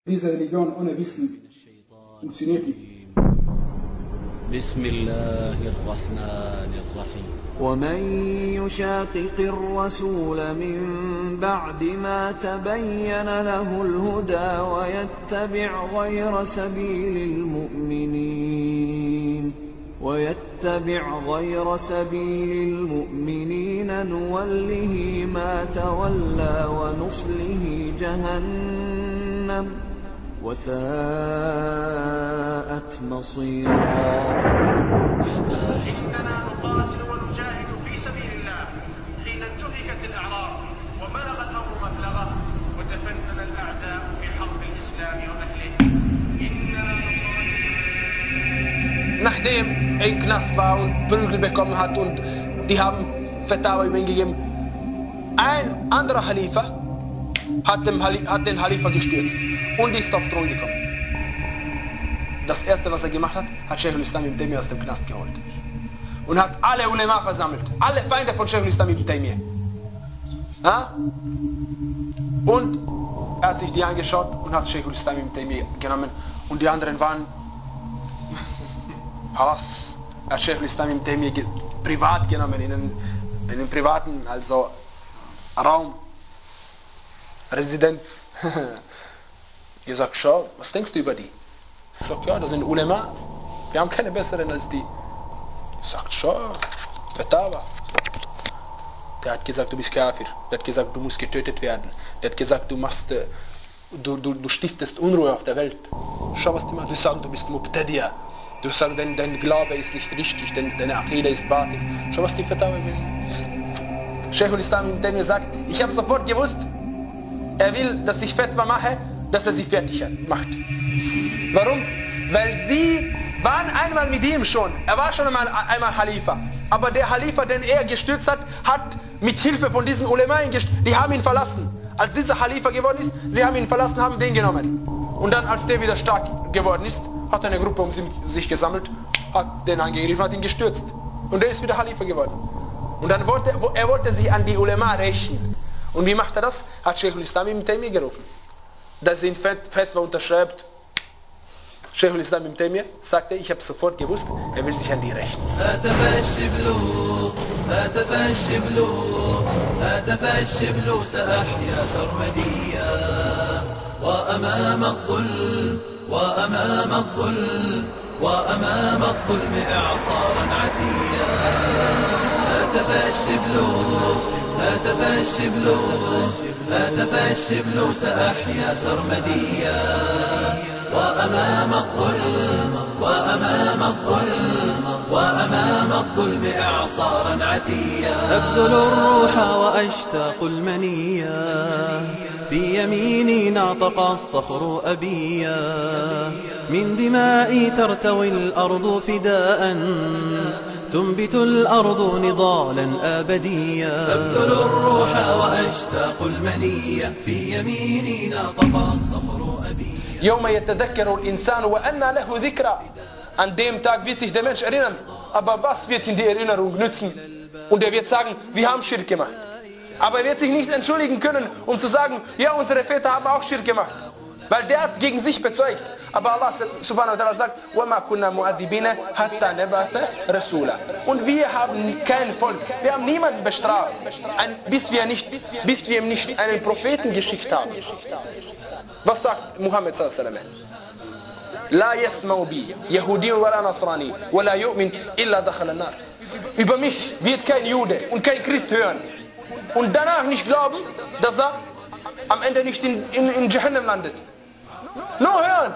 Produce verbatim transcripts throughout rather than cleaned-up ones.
Diese Religion ohne Wissen funktioniert nicht. بسم الله الرحمن الرحيم ومن يشاقق الرسول من بعد ما تبين له الهدى ويتبع غير سبيل المؤمنين ويتبع غير سبيل المؤمنين نوله ما تولى ونصله جهنم وساءت مصيرا. إننا نقاتل ونجاهد في سبيل الله حين انتهكت الأعراض وبلغ الأمر مبلغه ودفننا الأعداء في حرب الإسلام وأهله. إننا Nachdem er im Knast war und Prügel bekommen hat und die haben Fetawa über ihn gegeben, ein anderer Khalifa hat, dem, hat den Khalifa gestürzt und ist auf den Thron gekommen. Das erste, was er gemacht hat, hat Sheikh al-Islam ibn Taymiyyah aus dem Knast geholt und hat alle Ulema versammelt, alle Feinde von Sheikh al-Islam ibn Taymiyyah. Ja? Und er hat sich die angeschaut und hat Sheikh al-Islam ibn Taymiyyah genommen und die anderen waren Halas. Er hat Sheikh al-Islam ibn Taymiyyah privat genommen, in einen, in einen privaten, also Raum, Residenz. Ihr sagt, schau, was denkst du über die? Ich sag, ja, das sind Ulema, wir haben keine besseren als die. Sagt, schau, Fetawa. Der hat gesagt, du bist Kafir. Der hat gesagt, du musst getötet werden. Der hat gesagt, du machst, du, du, du stiftest Unruhe auf der Welt. Schau, was die machen. Du sagst, du bist Muqtadiya. Du sagst, dein, dein Glaube ist nicht richtig, dein, deine Aqida ist Batil. Schau, was die Fetawa will. Sheikh al-Islam ibn Taymiyyah sagt, ich habe sofort gewusst, er will, dass ich Fetwa mache, dass er sie fertig macht. Warum? Weil sie waren einmal mit ihm schon. Er war schon einmal, einmal Khalifa. Aber der Khalifa, den er gestürzt hat, hat mit Hilfe von diesen Ulemaien gestürzt. Die haben ihn verlassen. Als dieser Khalifa geworden ist, sie haben ihn verlassen, haben den genommen. Und dann, als der wieder stark geworden ist, hat eine Gruppe um sich gesammelt, hat den angegriffen, hat ihn gestürzt. Und er ist wieder Khalifa geworden. Und dann wollte er wollte sich an die Ulema rächen. Und wie macht er das? Hat Sheikh al-Islam ibn Taymiyyah gerufen. Dass er ihn Fetwa unterschreibt. Sheikh al-Islam ibn Taymiyyah sagte, ich habe sofort gewusst, er will sich an die rächen. وأمام الظلم وأمام الظلم وأمام الظلم إعصارا عتيا هاتف الشبل هاتف الشبل هاتف الشبل سأحيا سرمديا وأمام الظلم وأمام الظلم وأمام الظلم إعصارا عتيا أبذل الروح وأشتاق المنيا في يميني ناطق الصخر أبيا من دمائي ترتوي الأرض فداء تنبت الأرض نضالا أبديا أبذل الروح وأشتاق المنية في يميني ناطق الصخر أبيا يوم يتذكر الإنسان وأنى له ذكرى. An dem Tag wird sich der Mensch erinnern, aber was wird ihm die Erinnerung nützen? Und er wird sagen, wir haben Schirk gemacht. Aber er wird sich nicht entschuldigen können, um zu sagen, ja, unsere Väter haben auch Schirk gemacht. Weil der hat gegen sich bezeugt. Aber Allah subhanahu wa ta'ala sagt, وَمَا كُنَّا مُعَذِّبِينَ حَتَّى نَبْعَثَ رَسُولًا. Und wir haben kein Volk, wir haben niemanden bestraft, bis wir, nicht, bis wir ihm nicht einen Propheten geschickt haben. Was sagt Muhammad sallallahu alaihi wasallam? لا يسمع بي يهودي ولا نصراني ولا يؤمن إلا دخل النار. Über mich wird kein Jude und kein Christ hören und danach nicht glauben, dass er am Ende nicht in, in, in Jahannam landet. Nur hören.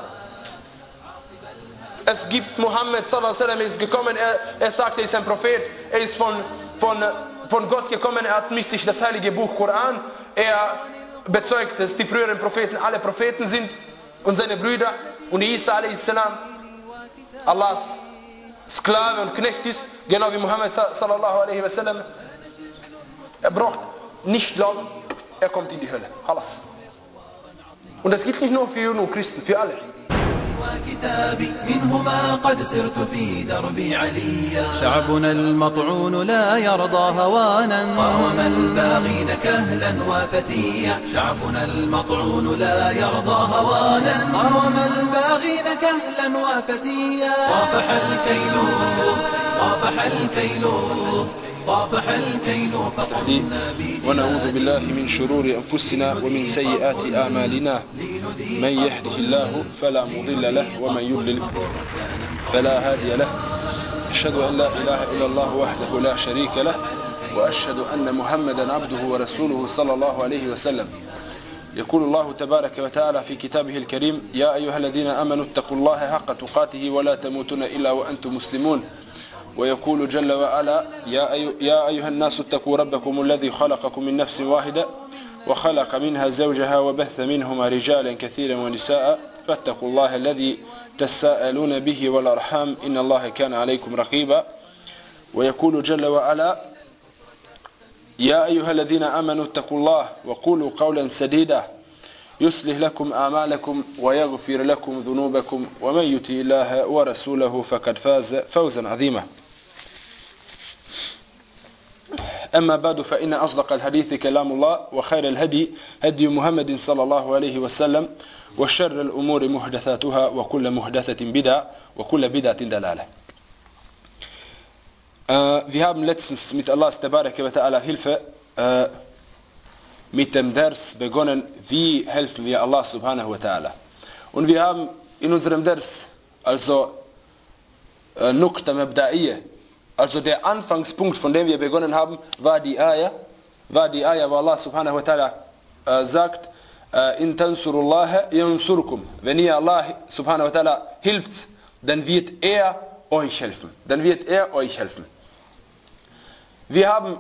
Es gibt Muhammad sallallahu alaihi wasallam, ist gekommen, er, er sagt, er ist ein Prophet, er ist von, von, von Gott gekommen, er hat mit sich das heilige Buch Koran, er bezeugt, dass die früheren Propheten alle Propheten sind und seine Brüder und Isa a.s. Allahs Sklave und Knecht ist, genau wie Muhammad sallallahu alaihi wasallam. Er braucht nicht glauben, er kommt in die Hölle. Alles. Und das gilt nicht nur für Juden und Christen, für alle. كتابي منهما قد سرت في دربي عليا. شعبنا المطعون لا يرضى هوانا قاوم الباغين كهلا وفتيا. شعبنا المطعون لا يرضى هوانا قاوم الباغين كهلا وفتيا. طافح الكيل طافح الكيل طافح الكيل فقمنا بجهاد. ونعوذ بالله من شرور أنفسنا ومن سيئات أعمالنا. من يهده الله فلا مضل له ومن يضلل فلا هادي له. أشهد أن لا إله إلا الله وحده لا شريك له وأشهد أن محمدا عبده ورسوله صلى الله عليه وسلم. يقول الله تبارك وتعالى في كتابه الكريم: يا أيها الذين آمنوا اتقوا الله حق تقاته ولا تموتن إلا وأنتم مسلمون. ويقول جل وعلا: يا, أي... يا أيها الناس اتقوا ربكم الذي خلقكم من نفس واحدة وخلق منها زوجها وبث منهما رجالا كثيرا ونساء فاتقوا الله الذي تساءلون به والأرحام إن الله كان عليكم رقيبا. ويقول جل وعلا: يا أيها الذين آمنوا اتقوا الله وقولوا قولا سديدا يصلح لكم أعمالكم ويغفر لكم ذنوبكم ومن يطع الله ورسوله فقد فاز فوزا عظيما. أما بعد فإن أصدق الحديث كلام الله وخير الهدي هدي محمد صلى الله عليه وسلم وشر الأمور محدثاتها وكل محدثة بدعة وكل بدعة ضلالة. Uh, wir haben letztens mit Allahs Tabaraka wa Ta'ala Hilfe uh, mit dem Ders begonnen, wie helfen wir Allah Subhanahu wa Ta'ala. Und wir haben in unserem Ders, also uh, Nukta Mabda'iyya, also der Anfangspunkt, von dem wir begonnen haben, war die Ayah, war die Ayah, wo Allah Subhanahu wa Ta'ala uh, sagt: In tansurullaha yansurkum. Wenn ihr Allah Subhanahu wa Ta'ala hilft, dann wird er euch helfen. Dann wird er euch helfen. Wir haben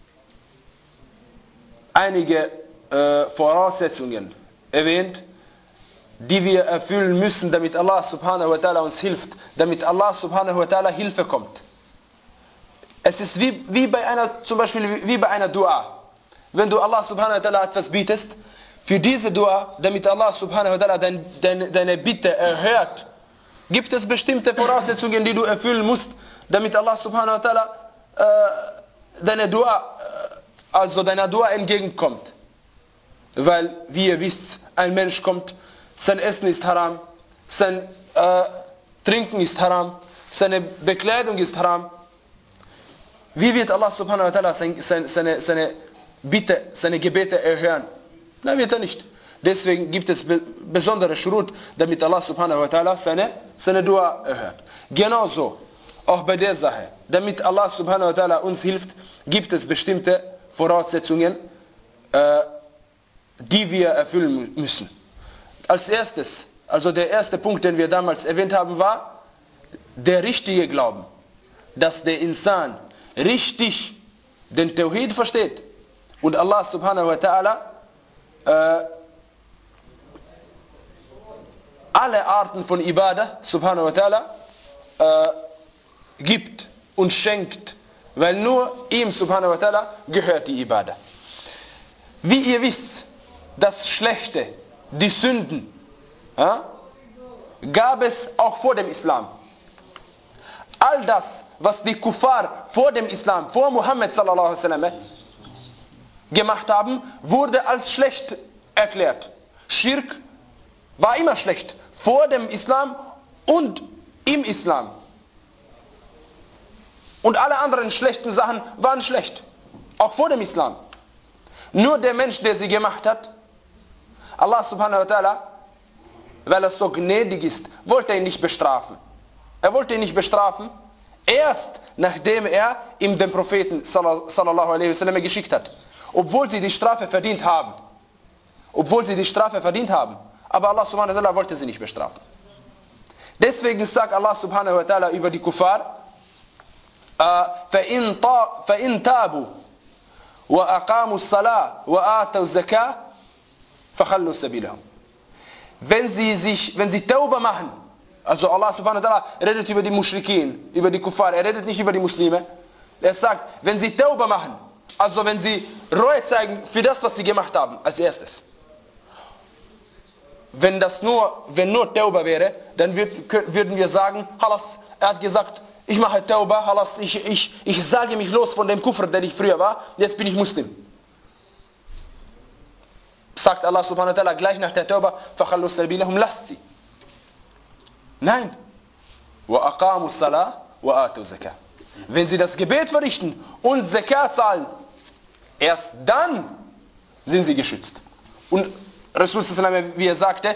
einige äh, Voraussetzungen erwähnt, die wir erfüllen müssen, damit Allah Subhanahu wa Ta'ala uns hilft, damit Allah Subhanahu wa Ta'ala Hilfe kommt. Es ist wie, wie bei einer, zum Beispiel wie bei einer Dua. Wenn du Allah Subhanahu wa Ta'ala etwas bietest, für diese Dua, damit Allah Subhanahu wa Ta'ala dein, dein, deine Bitte erhört, gibt es bestimmte Voraussetzungen, die du erfüllen musst, damit Allah Subhanahu wa Ta'ala äh, deine Dua, also deiner Dua entgegenkommt. Weil, wie ihr wisst, ein Mensch kommt, sein Essen ist haram, sein äh, Trinken ist haram, seine Bekleidung ist haram. Wie wird Allah Subhanahu wa Ta'ala seine, seine, seine Bitte, seine Gebete erhören? Nein, wird er nicht. Deswegen gibt es be besondere Schurut, damit Allah Subhanahu wa Ta'ala seine, seine Dua erhört. Genauso, auch bei der Sache, damit Allah Subhanahu wa Ta'ala uns hilft, gibt es bestimmte Voraussetzungen, äh, die wir erfüllen müssen. Als erstes, also der erste Punkt, den wir damals erwähnt haben, war der richtige Glauben. Dass der Insan richtig den Tawhid versteht und Allah Subhanahu wa Ta'ala äh, alle Arten von Ibadah Subhanahu wa Ta'ala äh, gibt und schenkt, weil nur ihm Subhanahu wa Ta'ala gehört die Ibadah. Wie ihr wisst, das Schlechte, die Sünden, ja, gab es auch vor dem Islam. All das, was die Kuffar vor dem Islam, vor Muhammad sallallahu alaihi wasallam gemacht haben, wurde als schlecht erklärt. Schirk war immer schlecht, vor dem Islam und im Islam. Und alle anderen schlechten Sachen waren schlecht, auch vor dem Islam. Nur der Mensch, der sie gemacht hat, Allah Subhanahu wa Ta'ala, weil er so gnädig ist, wollte ihn nicht bestrafen. Er wollte ihn nicht bestrafen, erst nachdem er ihm den Propheten sallallahu alaihi wasallam geschickt hat. Obwohl sie die Strafe verdient haben. Obwohl sie die Strafe verdient haben. Aber Allah Subhanahu wa Ta'ala wollte sie nicht bestrafen. Deswegen sagt Allah Subhanahu wa Ta'ala über die Kuffar: فَإِن تَابُوا وَأَقَامُوا الصَّلَاةَ وَآتَوْا الزَّكَاةَ فَخَلُّوا سَبِيلَهُمْ. Wenn sie sich, wenn sie Tauba machen, also Allah Subhanahu wa Ta'ala redet über die Muschrikin, über die Kuffar, er redet nicht über die Muslime. Er sagt, wenn sie Tauba machen, also wenn sie Reue zeigen für das, was sie gemacht haben, als erstes. wenn das nur, wenn nur Tauba wäre, dann würd, würden wir sagen, Halas, er hat gesagt, ich mache Tauba, Halas, ich, ich, ich sage mich los von dem Kufr, der ich früher war, jetzt bin ich Muslim. Sagt Allah subhanahu wa ta'ala gleich nach der Tauba, فَخَلُّوا سَبِيلَهُمْ, lasst sie. Nein. وَأَقَامُوا الصَّلَاةَ وَآتُوا زَكَاةَ. Wenn sie das Gebet verrichten und Zakat zahlen, erst dann sind sie geschützt. Und Rasul sallallahu alaihi wasallam, wie er sagte,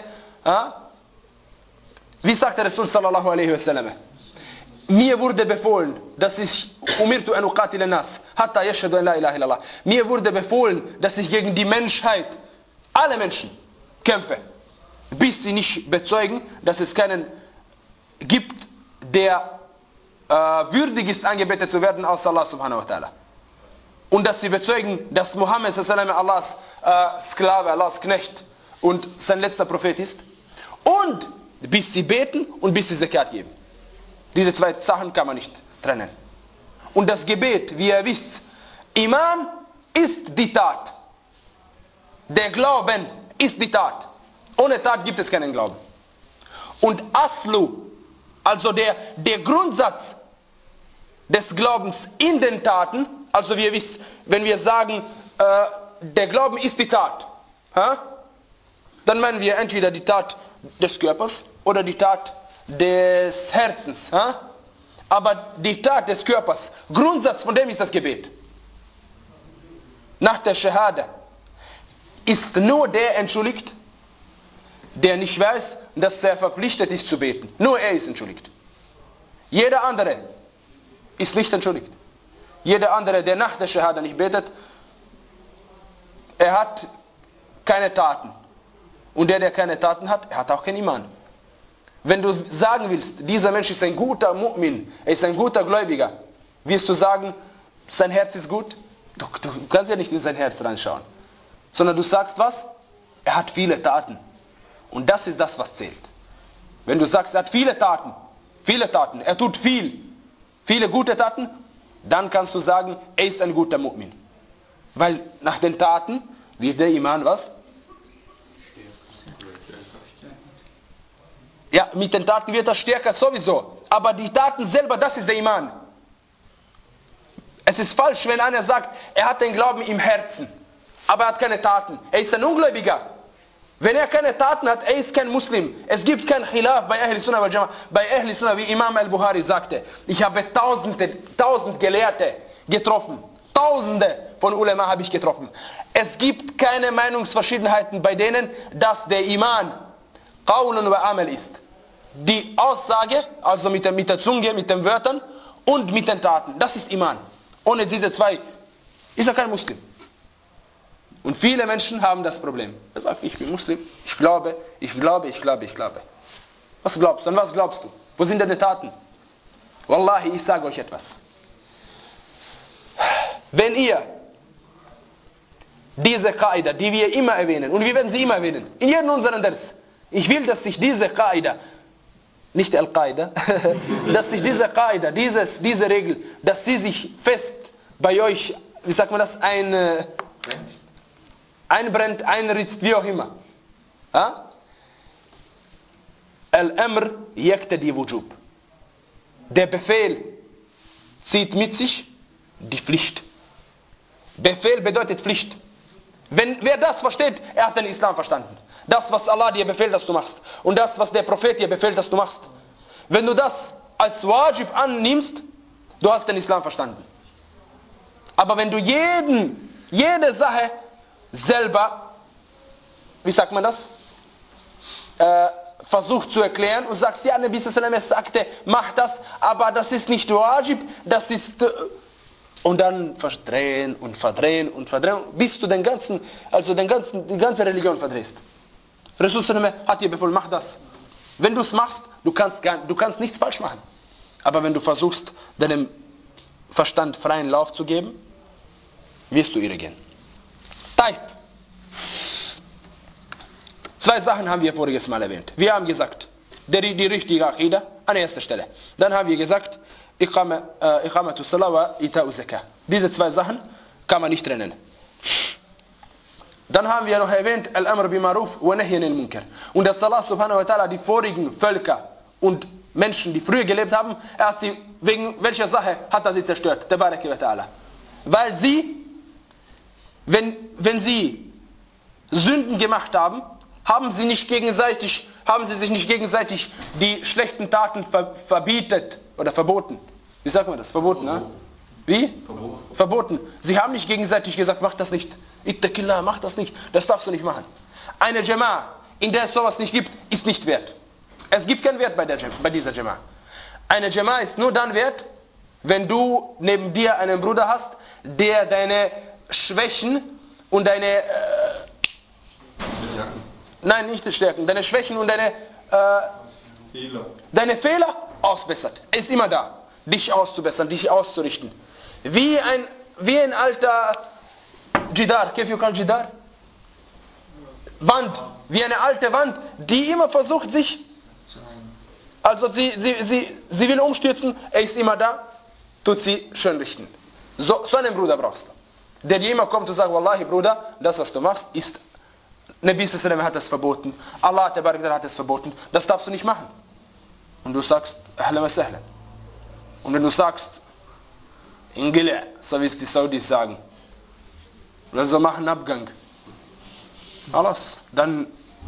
wie sagte Rasul sallallahu alaihi wasallam, mir wurde befohlen, dass ich umirtu an uqatila nas hatta yashhadu an la ilaha illallah. Mir wurde befohlen, dass ich gegen die Menschheit, alle Menschen, kämpfe, bis sie nicht bezeugen, dass es keinen gibt, der äh, würdig ist, angebetet zu werden, außer Allah subhanahu wa ta'ala. Und dass sie bezeugen, dass Muhammad sallallahu alaihi wasallam Allahs äh, Sklave, Allahs Knecht und sein letzter Prophet ist. Und bis sie beten und bis sie Zakat geben. Diese zwei Sachen kann man nicht trennen. Und das Gebet, wie ihr wisst, Iman ist die Tat. Der Glauben ist die Tat. Ohne Tat gibt es keinen Glauben. Und Aslu, also der, der Grundsatz des Glaubens in den Taten, also wie ihr wisst, wenn wir sagen, äh, der Glauben ist die Tat, ha? Dann meinen wir entweder die Tat des Körpers oder die Tat des Herzens. Ha? Aber die Tat des Körpers, Grundsatz von dem ist das Gebet. Nach der Shahada ist nur der entschuldigt, der nicht weiß, dass er verpflichtet ist zu beten. Nur er ist entschuldigt. Jeder andere ist nicht entschuldigt. Jeder andere, der nach der Shahada nicht betet, er hat keine Taten. Und der, der keine Taten hat, er hat auch kein Iman. Wenn du sagen willst, dieser Mensch ist ein guter Mu'min, er ist ein guter Gläubiger, wirst du sagen, sein Herz ist gut? Du, du kannst ja nicht in sein Herz reinschauen. Sondern du sagst was? Er hat viele Taten. Und das ist das, was zählt. Wenn du sagst, er hat viele Taten, viele Taten, er tut viel, viele gute Taten, dann kannst du sagen, er ist ein guter Mu'min. Weil nach den Taten wird der Iman was? Ja, mit den Taten wird er stärker sowieso. Aber die Taten selber, das ist der Iman. Es ist falsch, wenn einer sagt, er hat den Glauben im Herzen, aber er hat keine Taten. Er ist ein Ungläubiger. Wenn er keine Taten hat, er ist kein Muslim. Es gibt kein Khilaf bei Ahl Sunnah wal Jama'a. Bei Ahl Sunnah, wie Imam al-Bukhari sagte, ich habe tausende, tausend Gelehrte getroffen. Tausende von Ulema habe ich getroffen. Es gibt keine Meinungsverschiedenheiten bei denen, dass der Iman Qawlun wa Amal ist. Die Aussage, also mit der, mit der Zunge, mit den Wörtern und mit den Taten. Das ist Iman. Ohne diese zwei ist er kein Muslim. Und viele Menschen haben das Problem. Er sagt, ich bin Muslim, ich glaube, ich glaube, ich glaube, ich glaube. Was glaubst du? An was glaubst du? Wo sind deine Taten? Wallahi, ich sage euch etwas. Wenn ihr diese Qaida, die wir immer erwähnen, und wir werden sie immer erwähnen, in jedem unseren Ders, ich will, dass sich diese Qaida, nicht Al-Qaida, dass sich diese Qaida, dieses, diese Regel, dass sie sich fest bei euch, wie sagt man das, ein, äh, einbrennt, einritzt, wie auch immer. Ja? Al-Amr yaqtadi wujub. Der Befehl zieht mit sich die Pflicht. Befehl bedeutet Pflicht. Wenn, wer das versteht, er hat den Islam verstanden. Das, was Allah dir befehlt, dass du machst. Und das, was der Prophet dir befehlt, dass du machst. Wenn du das als Wajib annimmst, du hast den Islam verstanden. Aber wenn du jeden, jede Sache selber, wie sagt man das, äh, versucht zu erklären und sagst, ja, Nabi sallallahu alaihi wasallam sagte, mach das, aber das ist nicht Wajib, das ist... Äh, und dann verdrehen und verdrehen und verdrehen, bis du den ganzen, also den ganzen, die ganze Religion verdrehst. Rasul hat dir befohlen, mach das. Wenn du es machst, du kannst, gar, du kannst nichts falsch machen. Aber wenn du versuchst, deinem Verstand freien Lauf zu geben, wirst du irrigieren. Taib. Zwei Sachen haben wir voriges Mal erwähnt. Wir haben gesagt, die, die richtige Aqida an erster Stelle. Dann haben wir gesagt, Iqamatu Salah wa Ita'u Zakah. Diese zwei Sachen kann man nicht trennen. Dann haben wir noch erwähnt, Al-Amr bi-Maruf wa Nahy anil Munkar. Und dass Allah subhanahu wa ta'ala die vorigen Völker und Menschen, die früher gelebt haben, er hat sie, wegen welcher Sache hat er sie zerstört? Tabaraka wa ta'ala. Weil sie, wenn, wenn sie Sünden gemacht haben, haben sie nicht gegenseitig, haben sie sich nicht gegenseitig die schlechten Taten ver, verbietet oder verboten. Wie sagt man das? Verboten, ne? Wie? Verboten. Verboten. Sie haben nicht gegenseitig gesagt, mach das nicht. Ittaqillah, mach das nicht. Das darfst du nicht machen. Eine Jama'a, in der es sowas nicht gibt, ist nicht wert. Es gibt keinen Wert bei, der, bei dieser Jama'a. Eine Jama'a ist nur dann wert, wenn du neben dir einen Bruder hast, der deine Schwächen und deine... Äh, nein, nicht die Stärken. Deine Schwächen und deine... Äh, Fehler. Deine Fehler ausbessert. Er ist immer da, dich auszubessern, dich auszurichten. Wie ein, wie ein alter Jidar. Kif yukal Jidar? Wand. Wie eine alte Wand, die immer versucht sich... Also sie, sie, sie, sie will umstürzen, er ist immer da, tut sie schön richten. So, so einen Bruder brauchst du. Der dir immer kommt und sagt, Wallahi Bruder, das was du machst, ist... Nabi sallam hat das verboten. Allah hat es verboten. Das darfst du nicht machen. Und du sagst, ahlan wa sahlan. Und wenn du sagst, Ingila, so wie es die Saudis sagen, oder so machen Abgang. Alles. Dann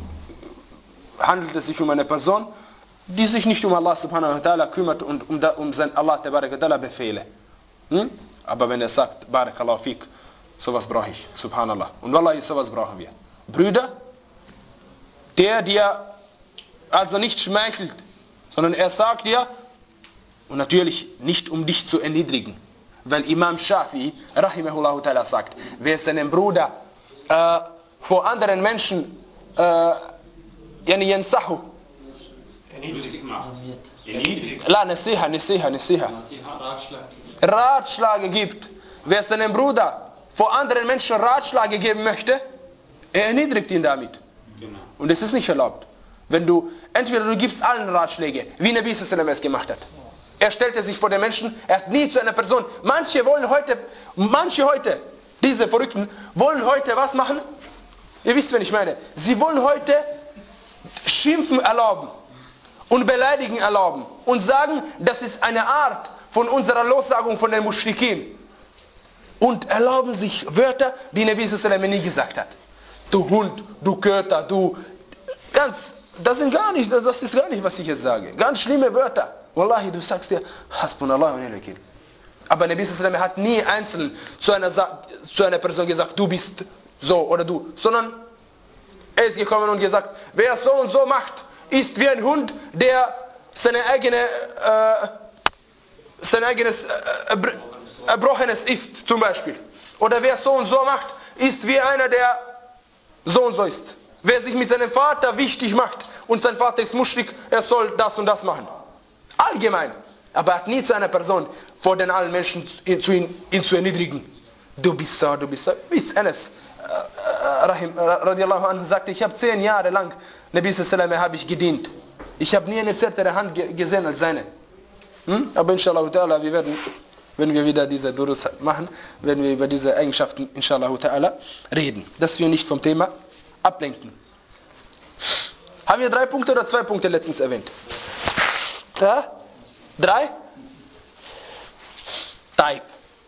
handelt es sich um eine Person, die sich nicht um Allah subhanahu wa ta'ala kümmert und um, um sein Allah tabaraka ta'ala Befehle. Hm? Aber wenn er sagt, Barakallahu fik, sowas brauche ich, subhanallah. Und wallahi, sowas brauchen wir. Brüder, der dir also nicht schmeichelt, sondern er sagt dir, und natürlich nicht um dich zu erniedrigen, weil Imam Shafi'i, rahimahullah ta'ala, sagt, wer seinen Bruder äh, vor anderen Menschen äh, yani yansahu, lustig macht. Erniedrigt. La nasiha, nasiha, nasiha. Ratschläge gibt. Wer seinem Bruder vor anderen Menschen Ratschläge geben möchte, er erniedrigt ihn damit. Genau. Und es ist nicht erlaubt. Wenn du, entweder du gibst allen Ratschläge, wie Nabi sallam es gemacht hat. Er stellte sich vor den Menschen, er hat nie zu einer Person, manche wollen heute, manche heute, diese Verrückten, wollen heute was machen? Ihr wisst, was ich meine. Sie wollen heute Schimpfen erlauben und Beleidigen erlauben und sagen, das ist eine Art von unserer Lossagung von den Muschrikin. Und erlauben sich Wörter, die Nabi sallam nie gesagt hat. Du Hund, du Köter, du... Ganz, das sind gar nicht, das ist gar nicht, was ich jetzt sage. Ganz schlimme Wörter. Wallahi, du sagst dir, Hasbunallah wa ni'mal wakeel. Aber Nabi sallam hat nie einzeln zu einer, zu einer Person gesagt, du bist so oder du. Sondern er ist gekommen und gesagt, wer so und so macht, ist wie ein Hund, der seine eigene, äh, sein eigenes äh, Erbrochenes isst, zum Beispiel. Oder wer so und so macht, ist wie einer, der so und so ist. Wer sich mit seinem Vater wichtig macht und sein Vater ist Muschrik, er soll das und das machen. Allgemein. Aber er hat nie zu einer Person vor den allen Menschen zu ihn, ihn zu erniedrigen. Du bist so, du bist so. Bis Anas äh, Rahim, radiallahu anhu sagte, ich habe zehn Jahre lang Nabi sallam habe ich gedient. Ich habe nie eine zärtere Hand gesehen als seine. Hm? Aber inshallah ta'ala, wir werden, wenn wir wieder diese Durus machen, werden wir über diese Eigenschaften inshallah ta'ala reden. Dass wir nicht vom Thema ablenken. Haben wir drei Punkte oder zwei Punkte letztens erwähnt? Ja? Drei? Taib.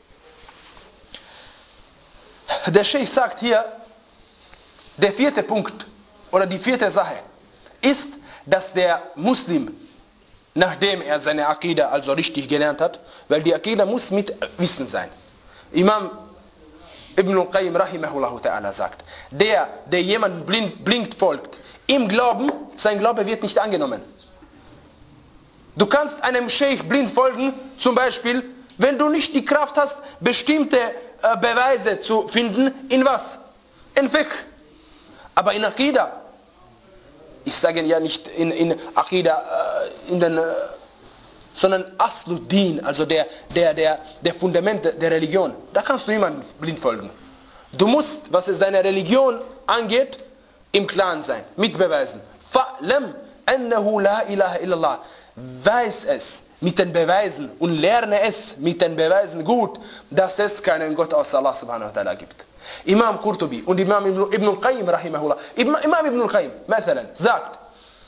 Der Sheikh sagt hier, der vierte Punkt oder die vierte Sache ist, dass der Muslim, nachdem er seine Akida also richtig gelernt hat, weil die Akida muss mit Wissen sein. Imam Ibn al-Qayyim rahimahullah ta'ala sagt, der, der jemandem blind, blind folgt, im Glauben, sein Glaube wird nicht angenommen. Du kannst einem Sheikh blind folgen, zum Beispiel, wenn du nicht die Kraft hast, bestimmte äh, Beweise zu finden, in was? In Fiqh. Aber in Akida, ich sage ja nicht in, in Akida, äh, in den, äh, sondern Asluddin, also der, der, der, der Fundament der Religion, da kannst du niemandem blind folgen. Du musst, was es deine Religion angeht, im Klaren sein, mit Beweisen. Fa'lam annahu la ilaha illallah. Weiß es mit den Beweisen und lerne es mit den Beweisen gut, dass es keinen Gott außer Allah subhanahu wa ta'ala gibt. Imam Qurtubi und Imam Ibn al-Qayyim rahimahullah. Imam Ibn al-Qayyim مثلا, sagt,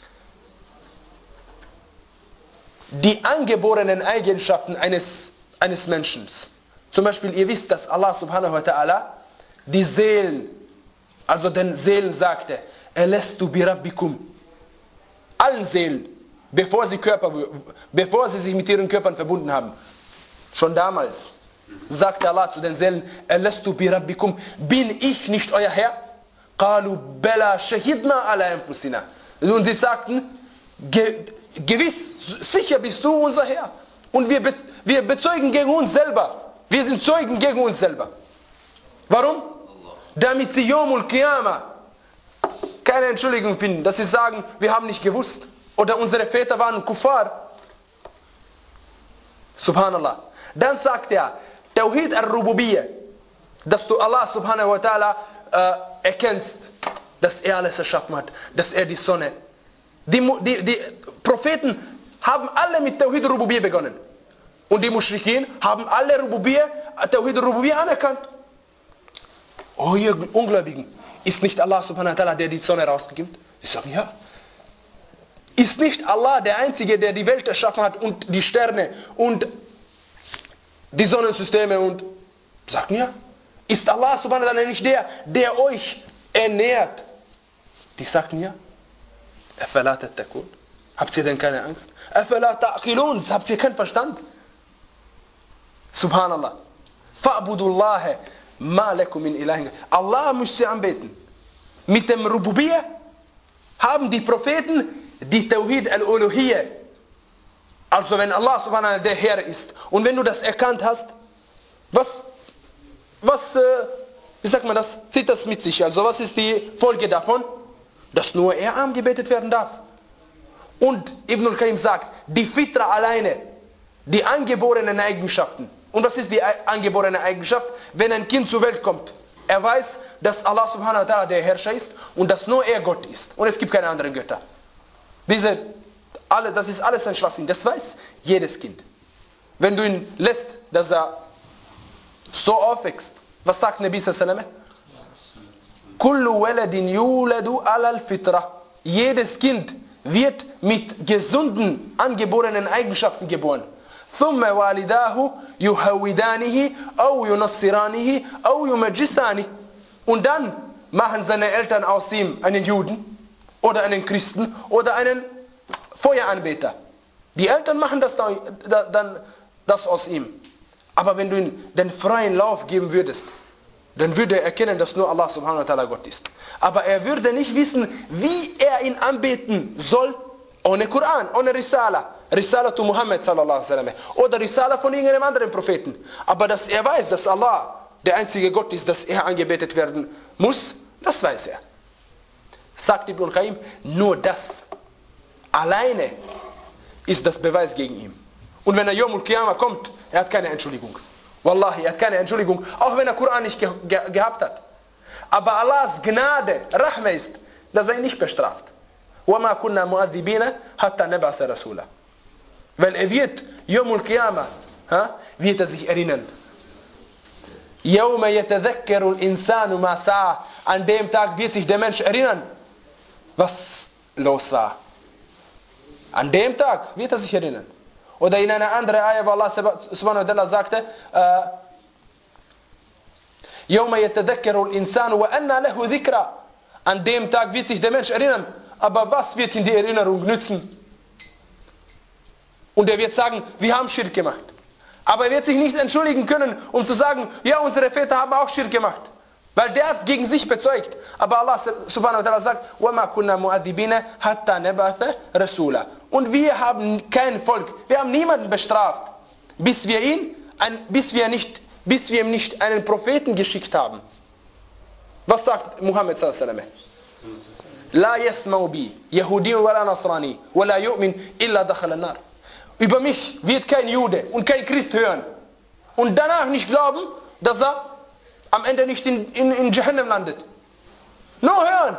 die angeborenen Eigenschaften eines, eines Menschen. Zum Beispiel, ihr wisst, dass Allah subhanahu wa ta'ala die Seelen, also den Seelen sagte, Alastu bi rabbikum, allen Seelen, bevor sie, Körper, bevor sie sich mit ihren Körpern verbunden haben, schon damals, sagte Allah zu den Seelen, Alastu bi rabbikum, bin ich nicht euer Herr? Qalu bala shahidna ala anfusina. Und sie sagten, ge gewiss, sicher bist du unser Herr. Und wir, be wir bezeugen gegen uns selber. Wir sind Zeugen gegen uns selber. Warum? Damit sie Yawmul Qiyamah keine Entschuldigung finden, dass sie sagen, wir haben nicht gewusst. Oder unsere Väter waren Kuffar. Subhanallah. Dann sagt er, Tawhid al-Rububiyyah, dass du Allah subhanahu wa ta'ala äh, erkennst, dass er alles erschaffen hat, dass er die Sonne. Die, die, die Propheten haben alle mit Tawhid al-Rububiyyah begonnen. Und die Muschrikin haben alle Rububiyyah, Tawhid al-Rububiyyah anerkannt. Oh, ihr Ungläubigen, ist nicht Allah subhanahu wa ta'ala, der die Sonne rausgibt? Ich sage, ja. Ist nicht Allah der Einzige, der die Welt erschaffen hat und die Sterne und die Sonnensysteme und sagen ja. Ist Allah subhanahu wa ta'ala nicht der, der euch ernährt? Die sagten ja. Afala tattaqun? Habt ihr denn keine Angst? Afala ta'qilun? Habt ihr keinen Verstand? Subhanallah. Fa'budullaha ma lakum min ilahin. Allah müsst ihr anbeten. Mit dem Rububiyyah haben die Propheten die Tawhid al-Uluhiyyah. Also wenn Allah subhanahu wa ta'ala der Herr ist und wenn du das erkannt hast, was, was, äh, wie sagt man das, zieht das mit sich? Also was ist die Folge davon? Dass nur er angebetet werden darf. Und Ibn al-Qayyim sagt, die Fitra alleine, die angeborenen Eigenschaften. Und was ist die angeborene Eigenschaft? Wenn ein Kind zur Welt kommt, er weiß, dass Allah subhanahu wa ta'ala der Herrscher ist und dass nur er Gott ist. Und es gibt keine anderen Götter. Diese, alle, das ist alles ein Schwachsinn. Das weiß jedes Kind. Wenn du ihn lässt, dass er so aufwächst, was sagt Nabi sallallahu alaihi wasallam? Kullu waladin yuladu ala al-fitra. Jedes Kind wird mit gesunden, angeborenen Eigenschaften geboren. ثم والداه يهودانه أو ينصرانه أو يمجسانه. Und dann machen seine Eltern aus ihm einen Juden oder einen Christen oder einen Feueranbeter. Die Eltern machen das dann, dann das aus ihm. Aber wenn du ihm den freien Lauf geben würdest, dann würde er erkennen, dass nur Allah subhanahu wa ta'ala Gott ist. Aber er würde nicht wissen, wie er ihn anbeten soll, ohne Koran, ohne Risala. Risala zu Muhammad sallallahu alaihi wasallam. Oder Risala von irgendeinem anderen Propheten. Aber dass er weiß, dass Allah der einzige Gott ist, dass er angebetet werden muss, das weiß er. Sagt Ibn al-Qayyim, nur das alleine ist das Beweis gegen ihn. Und wenn er Yawmul Qiyamah kommt, er hat keine Entschuldigung. Wallahi, er hat keine Entschuldigung, auch wenn er Koran nicht ge ge gehabt hat. Aber Allahs Gnade, Rahma ist, dass er ihn nicht bestraft. وَمَا كُنَّا مُؤَذِّبِينَ حَتَّى نَبْعَثَ رَسُولًا. Weil er wird, Yawmul Qiyamah, wird er sich erinnern. يَوْمَ يَتَذَكَّرُ الْإِنسَانُ مَا سَعَى. An dem Tag wird sich der Mensch erinnern, was los war. An dem Tag wird er sich erinnern. Oder in einer anderen Ayah, wo Allah subhanahu wa ta'ala sagte, يَوْمَ يَتَذَكَّرُ الْإِنسَانُ وَأَنَّا لَهُ ذِكْرًا. An dem Tag wird sich der Mensch erinnern. Aber was wird ihm die Erinnerung nützen? Und er wird sagen, wir haben Schirk gemacht. Aber er wird sich nicht entschuldigen können, um zu sagen, ja, unsere Väter haben auch Schirk gemacht. Weil der hat gegen sich bezeugt. Aber Allah subhanahu wa ta'ala sagt, وَمَا كُنَّا مُؤَذِّبِينَ حَتَّى نَبْعَثَ رَسُولًا. Und wir haben kein Volk, wir haben niemanden bestraft, bis wir ihn, ein, bis wir nicht, bis wir ihm nicht einen Propheten geschickt haben. Was sagt Muhammad sallallahu alaihi wasallam? La yasma'u bi Yahudi wala Nasrani wala yu'min illa dakhala an-nar. Über mich wird kein Jude und kein Christ hören und danach nicht glauben, dass er am Ende nicht in, in, in Jahannam landet. Nur hören.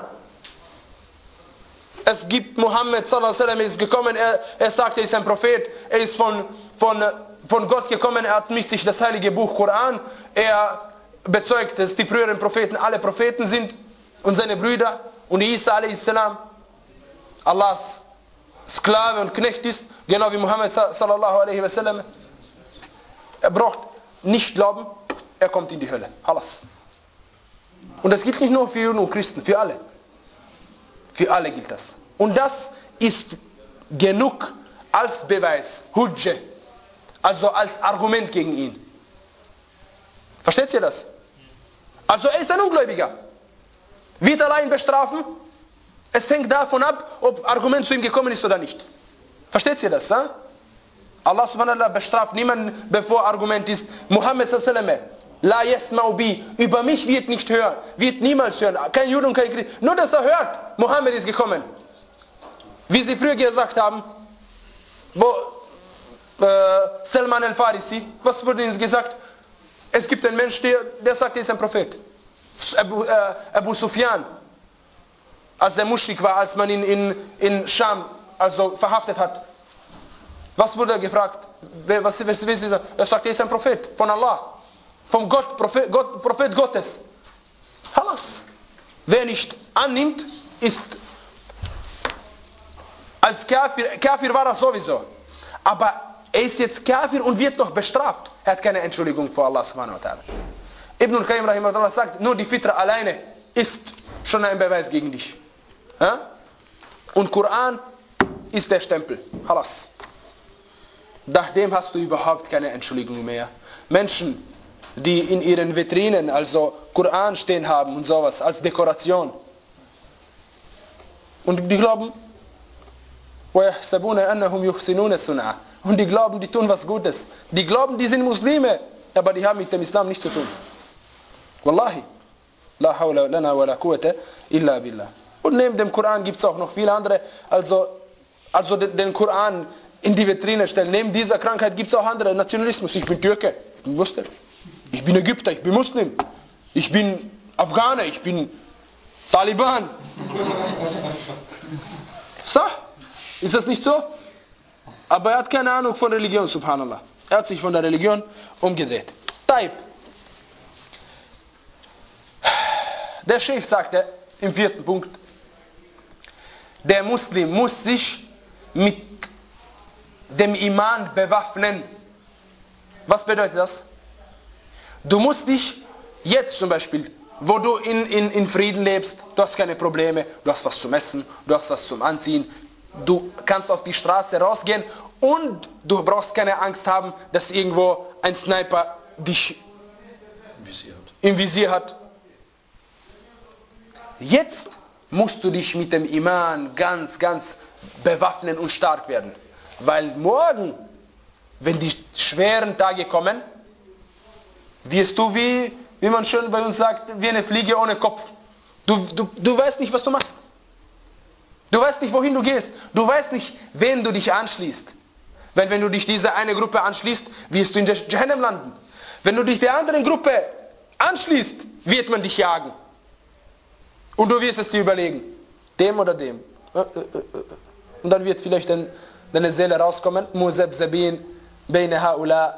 Es gibt Muhammad sallallahu alaihi wasallam, ist gekommen, er, er sagt, er ist ein Prophet, er ist von, von, von Gott gekommen, er hat mit sich das heilige Buch Koran, er bezeugt, dass die früheren Propheten alle Propheten sind und seine Brüder und Isa a s. Allahs Sklave und Knecht ist, genau wie Muhammad sallallahu alaihi wasallam. Er braucht nicht glauben, er kommt in die Hölle. Alles. Und das gilt nicht nur für Juden und Christen, für alle. Für alle gilt das. Und das ist genug als Beweis, Hujjah, also als Argument gegen ihn. Versteht ihr das? Also er ist ein Ungläubiger. Wird Allah ihn bestrafen? Es hängt davon ab, ob Argument zu ihm gekommen ist oder nicht. Versteht ihr das? Ha? Allah subhanahu wa ta'ala bestraft niemanden, bevor Argument ist. Muhammad sallallahu alaihi wasallam, la yasma'u bi, über mich wird nicht hören, wird niemals hören. Kein Jude und kein Christ. Nur, dass er hört, Muhammad ist gekommen. Wie sie früher gesagt haben, wo äh, Salman al-Farisi, was wurde ihnen gesagt? Es gibt einen Mensch, der, der sagt, er ist ein Prophet. Abu, äh, Abu Sufyan, als er Muschrik war, als man ihn in, in Scham also verhaftet hat. Was wurde er gefragt? Was, was, was ist er? Er sagt, er ist ein Prophet von Allah. Vom Gott, Prophet, Gott, Prophet Gottes. Halas. Wer nicht annimmt, ist als Kafir. Kafir war er sowieso. Aber er ist jetzt Kafir und wird noch bestraft. Er hat keine Entschuldigung vor Allah subhanahu wa ta'ala. Ibn al-Qayyim rahimahullah sagt, nur die Fitra alleine ist schon ein Beweis gegen dich. Ja? Und Koran ist der Stempel. Halas. Nachdem hast du überhaupt keine Entschuldigung mehr. Menschen, die in ihren Vitrinen also Koran stehen haben und sowas als Dekoration. Und die glauben, und die glauben, die tun was Gutes. Die glauben, die sind Muslime, aber die haben mit dem Islam nichts zu tun. Wallahi. La hawla lana wa la quwwata illa billah. Und neben dem Koran gibt es auch noch viele andere, also, also den Koran in die Vitrine stellen. Neben dieser Krankheit gibt es auch andere. Nationalismus. Ich bin Türke, ich bin Muslim. Ich bin Ägypter, ich bin Muslim. Ich bin Afghaner, ich bin Taliban. So? Ist das nicht so? Aber er hat keine Ahnung von Religion, subhanallah. Er hat sich von der Religion umgedreht. Taib. Der Sheikh sagte im vierten Punkt, der Muslim muss sich mit dem Iman bewaffnen. Was bedeutet das? Du musst dich jetzt zum Beispiel, wo du in, in, in Frieden lebst, du hast keine Probleme, du hast was zum Essen, du hast was zum Anziehen, du kannst auf die Straße rausgehen und du brauchst keine Angst haben, dass irgendwo ein Sniper dich im Visier hat. Jetzt musst du dich mit dem Iman ganz, ganz bewaffnen und stark werden. Weil morgen, wenn die schweren Tage kommen, wirst du, wie, wie man schön bei uns sagt, wie eine Fliege ohne Kopf. Du, du, du weißt nicht, was du machst. Du weißt nicht, wohin du gehst. Du weißt nicht, wen du dich anschließt. Weil wenn du dich dieser eine Gruppe anschließt, wirst du in der Jahannam landen. Wenn du dich der anderen Gruppe anschließt, wird man dich jagen. Und du wirst es dir überlegen. Dem oder dem. Und dann wird vielleicht dann deine Seele rauskommen. Muzabzabin bayna haula.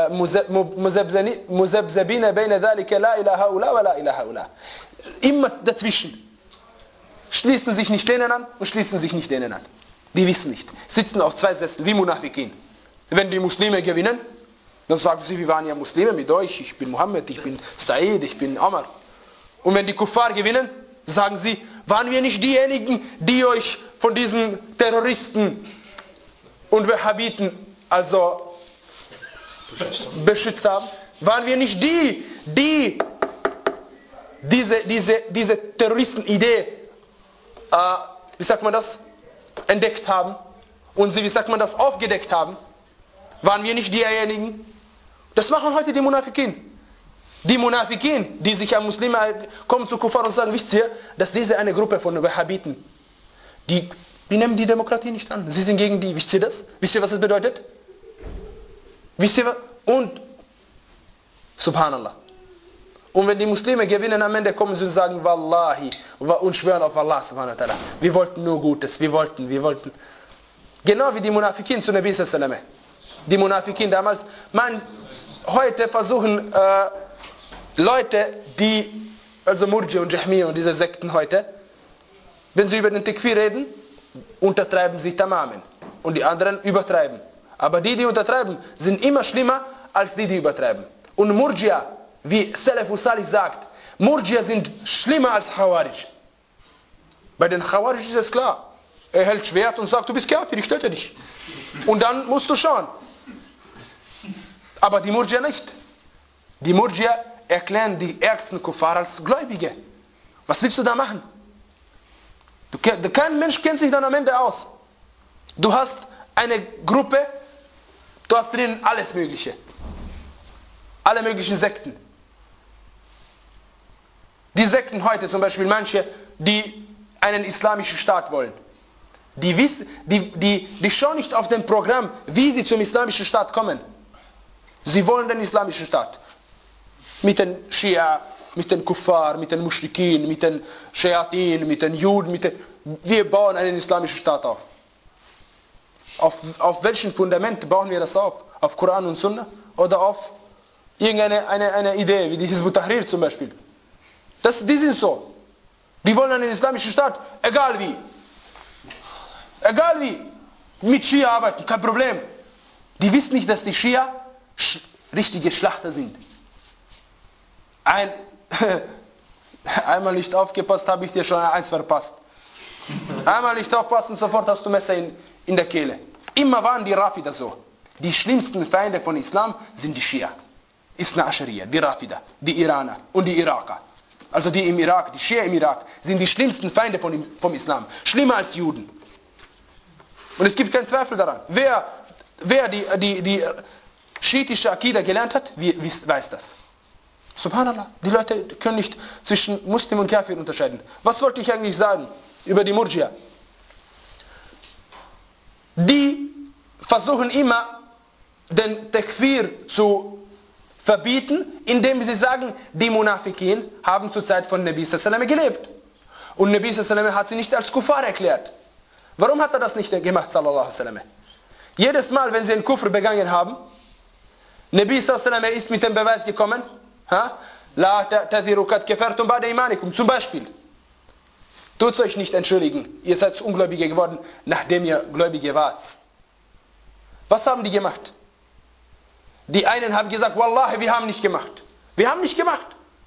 Muzabzabina bayna dhalika la ilaha haula wa la ilaha haula. Immer dazwischen. Schließen sich nicht denen an und schließen sich nicht denen an. Die wissen nicht. Sitzen auf zwei Sesseln wie Munafikin. Wenn die Muslime gewinnen, dann sagen sie, wir waren ja Muslime mit euch. Ich bin Muhammad, ich bin Said, ich bin Omar. Und wenn die Kuffar gewinnen, sagen sie, waren wir nicht diejenigen, die euch von diesen Terroristen und Wahhabiten also beschützt haben? Waren wir nicht die, die diese, diese, diese Terroristen-Idee, äh, wie sagt man das, entdeckt haben und sie, wie sagt man das, aufgedeckt haben? Waren wir nicht diejenigen? Das machen heute die Munafikin. Die Munafikin, die sich an Muslime kommen zu Kuffar und sagen, wisst ihr, dass diese eine Gruppe von Wahhabiten, die, die nehmen die Demokratie nicht an. Sie sind gegen die, wisst ihr das? Wisst ihr, was das bedeutet? Wisst ihr was? Und, subhanallah. Und wenn die Muslime gewinnen, am Ende kommen sie und sagen, Wallahi, und schwören auf Allah, subhanahu wa ta'ala. Wir wollten nur Gutes, wir wollten, wir wollten. Genau wie die Munafikin zu Nabi sallallahu alaihi wasallam. Die Munafikin damals, man, heute versuchen, äh, Leute, die, also Murji und Jahmiya und diese Sekten heute, wenn sie über den Takfir reden, untertreiben sie Tamamen. Und die anderen übertreiben. Aber die, die untertreiben, sind immer schlimmer als die, die übertreiben. Und Murjia, wie Salaf Salih sagt, Murjia sind schlimmer als Khawarij. Bei den Khawarij ist es klar. Er hält Schwert und sagt, du bist Kafir, ich töte dich. Und dann musst du schauen. Aber die Murjia nicht. Die Murjia erklären die ärgsten Kuffar als Gläubige. Was willst du da machen? Du, kein Mensch kennt sich dann am Ende aus. Du hast eine Gruppe, du hast drin alles Mögliche. Alle möglichen Sekten. Die Sekten heute, zum Beispiel manche, die einen islamischen Staat wollen. Die, wissen, die, die, die schauen nicht auf dem Programm, wie sie zum islamischen Staat kommen. Sie wollen den islamischen Staat. Mit den Schia, mit den Kuffar, mit den Mushrikin, mit den Shayatin, mit den Juden. Mit den, wir bauen einen islamischen Staat auf. Auf, auf welchem Fundament bauen wir das auf? Auf Koran und Sunna? Oder auf irgendeine eine, eine Idee, wie die Hizb ut-Tahrir zum Beispiel? Das, die sind so. Die wollen einen islamischen Staat, egal wie. Egal wie. Mit Schia arbeiten, kein Problem. Die wissen nicht, dass die Schia sch richtige Schlachter sind. Ein, einmal nicht aufgepasst, habe ich dir schon eins verpasst. Einmal nicht aufpassen, sofort hast du Messer in, in der Kehle. Immer waren die Rafida so. Die schlimmsten Feinde von Islam sind die Schia. Isna Ashariya, die Rafida, die Iraner und die Iraker. Also die im Irak, die Schia im Irak, sind die schlimmsten Feinde von, vom Islam. Schlimmer als Juden. Und es gibt keinen Zweifel daran. Wer, wer die, die, die schiitische Akida gelernt hat, wie, wie, weiß das. Subhanallah, die Leute können nicht zwischen Muslim und Kafir unterscheiden. Was wollte ich eigentlich sagen über die Murjia? Die versuchen immer, den Takfir zu verbieten, indem sie sagen, die Munafikin haben zur Zeit von Nabi sallallahu alaihi wasallam gelebt. Und Nabi sallallahu alaihi wasallam hat sie nicht als Kuffar erklärt. Warum hat er das nicht gemacht, sallallahu alaihi wasallam? Jedes Mal, wenn sie einen Kufr begangen haben, Nabi sallallahu alaihi wasallam ist mit dem Beweis gekommen, La ta'tadhiru kad kafartum ba'da imanikum. Zum Beispiel, tut euch nicht entschuldigen, ihr seid Ungläubige geworden, nachdem ihr Gläubige wart. Was haben die gemacht? Die einen haben gesagt, Wallahi, wir haben nicht gemacht. Wir haben nicht gemacht.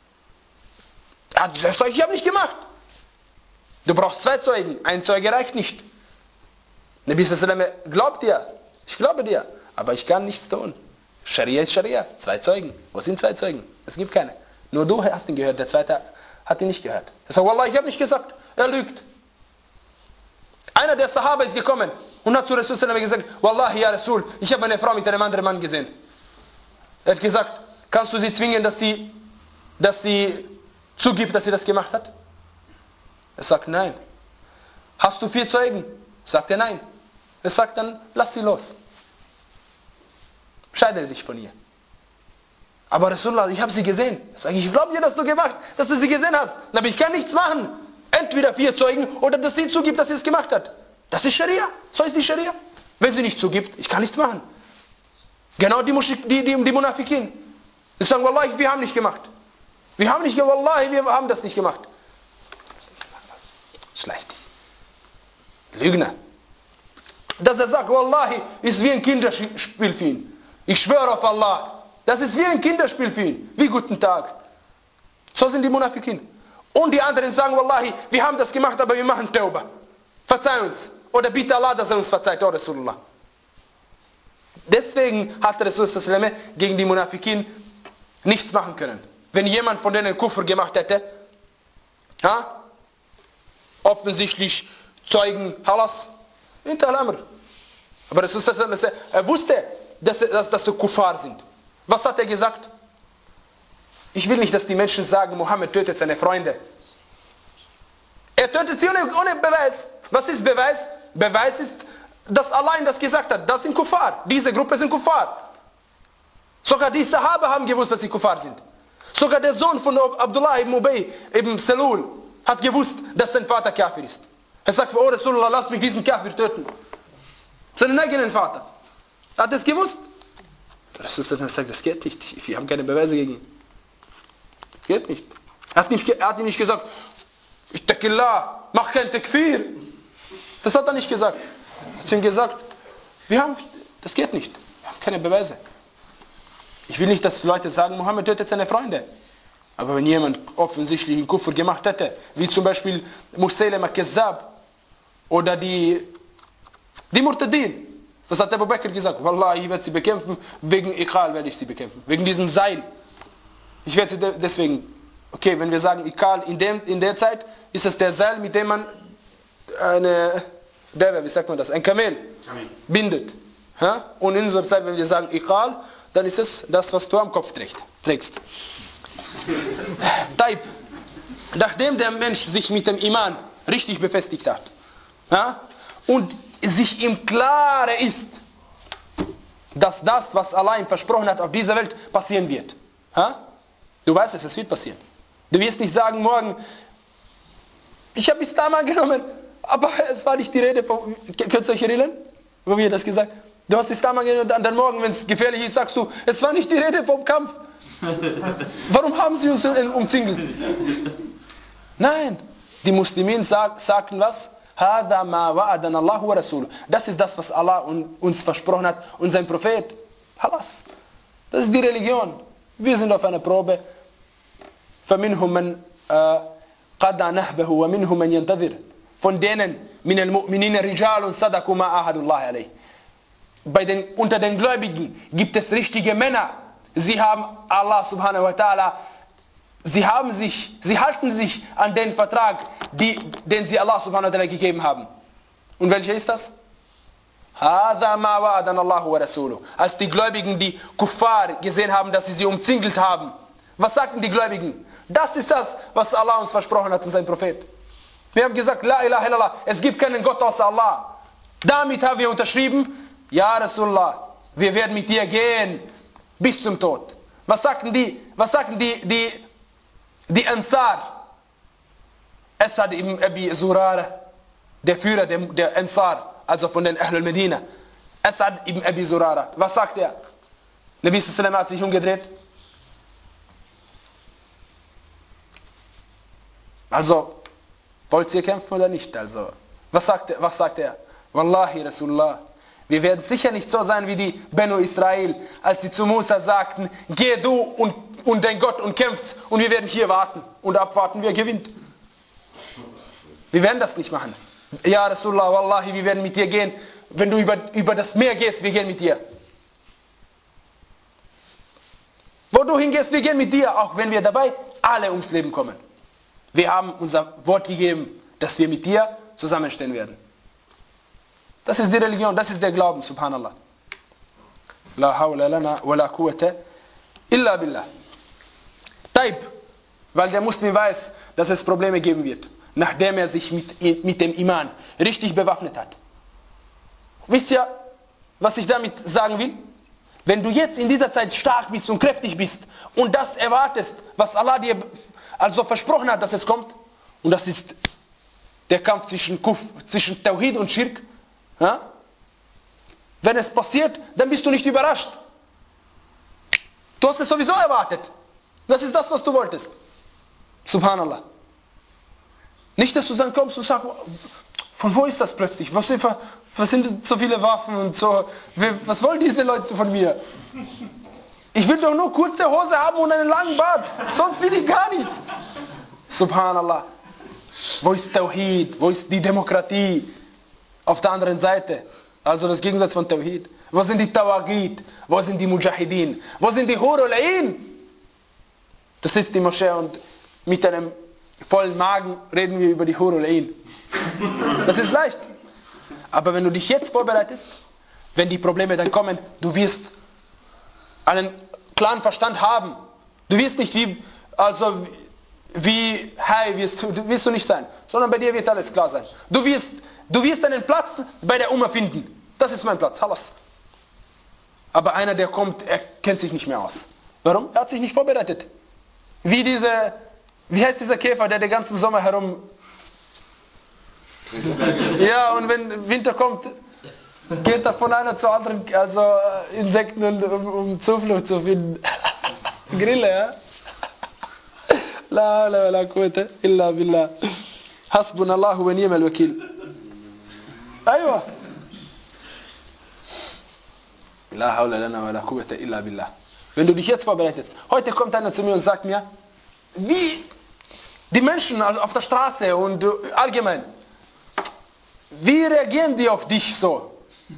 Ich habe nicht gemacht. Du brauchst zwei Zeugen, ein Zeuge reicht nicht. Nabi sallallahu alaihi wasallam glaubt dir, ich glaube dir, aber ich kann nichts tun. Scharia ist Scharia, zwei Zeugen. Wo sind zwei Zeugen? Es gibt keine. Nur du hast ihn gehört, der zweite hat ihn nicht gehört. Er sagt, Wallah, ich habe nicht gesagt, er lügt. Einer der Sahaba ist gekommen und hat zu Rasul gesagt, Wallahi, ja Rasul, ich habe meine Frau mit einem anderen Mann gesehen. Er hat gesagt, kannst du sie zwingen, dass sie, dass sie zugibt, dass sie das gemacht hat? Er sagt, nein. Hast du vier Zeugen? Sagt er, nein. Er sagt dann, lass sie los. Scheide sich von ihr. Aber Rasulullah, ich habe sie gesehen. Ich sage, ich glaube dir, dass du gemacht, dass du sie gesehen hast. Aber ich kann nichts machen. Entweder vier Zeugen oder dass sie zugibt, dass sie es gemacht hat. Das ist Scharia. So ist die Scharia. Wenn sie nicht zugibt, ich kann nichts machen. Genau die, die, die, die Munafikin. Sie sagen, Wallahi, wir haben nicht gemacht. Wir haben nicht gemacht, Wallahi, wir haben das nicht gemacht. Schlecht. Lügner. Dass er sagt, Wallahi, ist wie ein Kinderspiel für ihn. Ich schwöre auf Allah. Das ist wie ein Kinderspiel für ihn. Wie guten Tag. So sind die Munafikin. Und die anderen sagen, Wallahi, wir haben das gemacht, aber wir machen Tauba. Verzeih uns. Oder bitte Allah, dass er uns verzeiht, oh Rasulullah. Deswegen hat Rasulullah gegen die Munafikin nichts machen können. Wenn jemand von denen Kufr gemacht hätte, ha? Offensichtlich Zeugen, Halas, hinter Al-Amr. Aber Rasulullah, er wusste, dass, dass das so Kuffar sind. Was hat er gesagt? Ich will nicht, dass die Menschen sagen, Mohammed tötet seine Freunde. Er tötet sie ohne, ohne Beweis. Was ist Beweis? Beweis ist, dass Allah ihm das gesagt hat. Das sind Kuffar. Diese Gruppe sind Kuffar. Sogar die Sahaba haben gewusst, dass sie Kuffar sind. Sogar der Sohn von Abdullah ibn Ubay ibn Salul hat gewusst, dass sein Vater Kafir ist. Er sagt, oh Rasulullah, lass mich diesen Kafir töten. Seinen eigenen Vater. Er hat es gewusst. Rasulullah sagt, das geht nicht. Wir haben keine Beweise gegen ihn. Geht nicht. Er hat, nicht, er hat ihm nicht gesagt, Ittaqillah, mach kein Takfir. Das hat er nicht gesagt. Er hat ihm gesagt, wir haben, das geht nicht. Wir haben keine Beweise. Ich will nicht, dass Leute sagen, Mohammed tötet seine Freunde. Aber wenn jemand offensichtlich einen Kufr gemacht hätte, wie zum Beispiel Musaylama Kazzab oder die, die Murtadin, was hat Abu Bakr gesagt? Wallahi, ich werde sie bekämpfen, wegen Iqal werde ich sie bekämpfen. Wegen diesem Seil. Ich werde sie deswegen, okay, wenn wir sagen Iqal in, dem, in der Zeit, ist es der Seil, mit dem man eine, der, wie sagt man das, ein Kamel bindet. Ja? Und in unserer Zeit, wenn wir sagen Iqal, dann ist es das, was du am Kopf trägst. Taib. Nachdem der Mensch sich mit dem Iman richtig befestigt hat, ja, und sich im Klaren ist, dass das, was Allah ihm versprochen hat, auf dieser Welt passieren wird. Ja? Du weißt es, es wird passieren. Du wirst nicht sagen morgen, ich habe Islam angenommen, aber es war nicht die Rede von, könnt ihr euch erinnern, wo wir das gesagt haben? Du hast Islam angenommen und dann morgen, wenn es gefährlich ist, sagst du, es war nicht die Rede vom Kampf. Warum haben sie uns umzingelt? Nein, die Muslimen sag, sagten was? Das ist das, was Allah uns versprochen hat und sein Prophet. Halas. Das ist die Religion. Wir sind auf einer Probe. فَمِنْهُمْ مَنْ قَدَى نَحْبَهُ وَمِنْهُمْ مَنْ يَنْتَظِرُ. Von denen, مِنَ الْمُؤْمِنِينَ رِجَالٌ صَدَقُوا مَا عَاهَدُوا اللَّهَ عَلَيْهِ. Bei den, unter den Gläubigen gibt es richtige Männer. Sie haben Allah subhanahu wa ta'ala, sie haben sich, sie halten sich an den Vertrag, die, den sie Allah subhanahu wa ta'ala gegeben haben. Und welcher ist das? هَذَا مَا وَعَدَنَ اللَّهُ وَرَسُولُهُ. Als die Gläubigen, die Kuffar gesehen haben, dass sie sie umzingelt haben. Was sagten die Gläubigen? Das ist das, was Allah uns versprochen hat und sein Prophet. Wir haben gesagt, La ilaha illallah, es gibt keinen Gott außer Allah. Damit haben wir unterschrieben, Ja Rasulullah, wir werden mit dir gehen bis zum Tod. Was sagten die? Was sagten die, die, die Ansar? Asad ibn Abi Zurara, der Führer der, der Ansar, also von den Ahlul Medina. Asad ibn Abi Zurara. Was sagt er? Nabi sallam hat sich umgedreht. Also, wollt ihr kämpfen oder nicht? Also, was sagt er? Was sagt er? Wallahi Rasulullah, wir werden sicher nicht so sein wie die Benu Israel, als sie zu Musa sagten, geh du und, und dein Gott und kämpfst und wir werden hier warten und abwarten, wer gewinnt. Wir werden das nicht machen. Ja Rasulullah, Wallahi, wir werden mit dir gehen. Wenn du über, über das Meer gehst, wir gehen mit dir. Wo du hingehst, wir gehen mit dir, auch wenn wir dabei alle ums Leben kommen. Wir haben unser Wort gegeben, dass wir mit dir zusammenstehen werden. Das ist die Religion, das ist der Glauben, subhanallah. La hawla lana wa la quwwata illa billah. Taib, weil der Muslim weiß, dass es Probleme geben wird, nachdem er sich mit, mit dem Iman richtig bewaffnet hat. Wisst ihr, was ich damit sagen will? Wenn du jetzt in dieser Zeit stark bist und kräftig bist und das erwartest, was Allah dir also versprochen hat, dass es kommt, und das ist der Kampf zwischen, Kuf, zwischen Tawhid und Schirk, ja? Wenn es passiert, dann bist du nicht überrascht. Du hast es sowieso erwartet. Das ist das, was du wolltest. Subhanallah. Nicht, dass du dann kommst und sagst, von wo ist das plötzlich? Was, was sind so viele Waffen und so? Was wollen diese Leute von mir? Ich will doch nur kurze Hose haben und einen langen Bart. Sonst will ich gar nichts. Subhanallah. Wo ist Tawhid? Wo ist die Demokratie? Auf der anderen Seite, also das Gegensatz von Tawhid. Wo sind die Tawagid? Wo sind die Mujahideen? Wo sind die Hurul Ain? Du sitzt in Moschee und mit einem vollen Magen reden wir über die Hurul Ain. Das ist leicht. Aber wenn du dich jetzt vorbereitest, wenn die Probleme dann kommen, du wirst einen klaren Verstand haben. Du wirst nicht wie, also wie Hai wirst, wirst du nicht sein, sondern bei dir wird alles klar sein. Du wirst, du wirst einen Platz bei der Umma finden. Das ist mein Platz, halas. Aber einer, der kommt, er kennt sich nicht mehr aus. Warum? Er hat sich nicht vorbereitet. Wie diese, wie heißt dieser Käfer, der den ganzen Sommer herum... Ja, und wenn Winter kommt, geht er von einer zur anderen, also Insekten und um, um Zuflucht zu finden. Grille, ja? La la la quwwata illa billah. Hasbunallahu wa ni'mal wakil. Aywa. La hawla lana wa la quwwata illa billah. Wenn du dich jetzt vorbereitest. Heute kommt einer zu mir und sagt mir, wie die Menschen auf der Straße und allgemein, wie reagieren die auf dich so?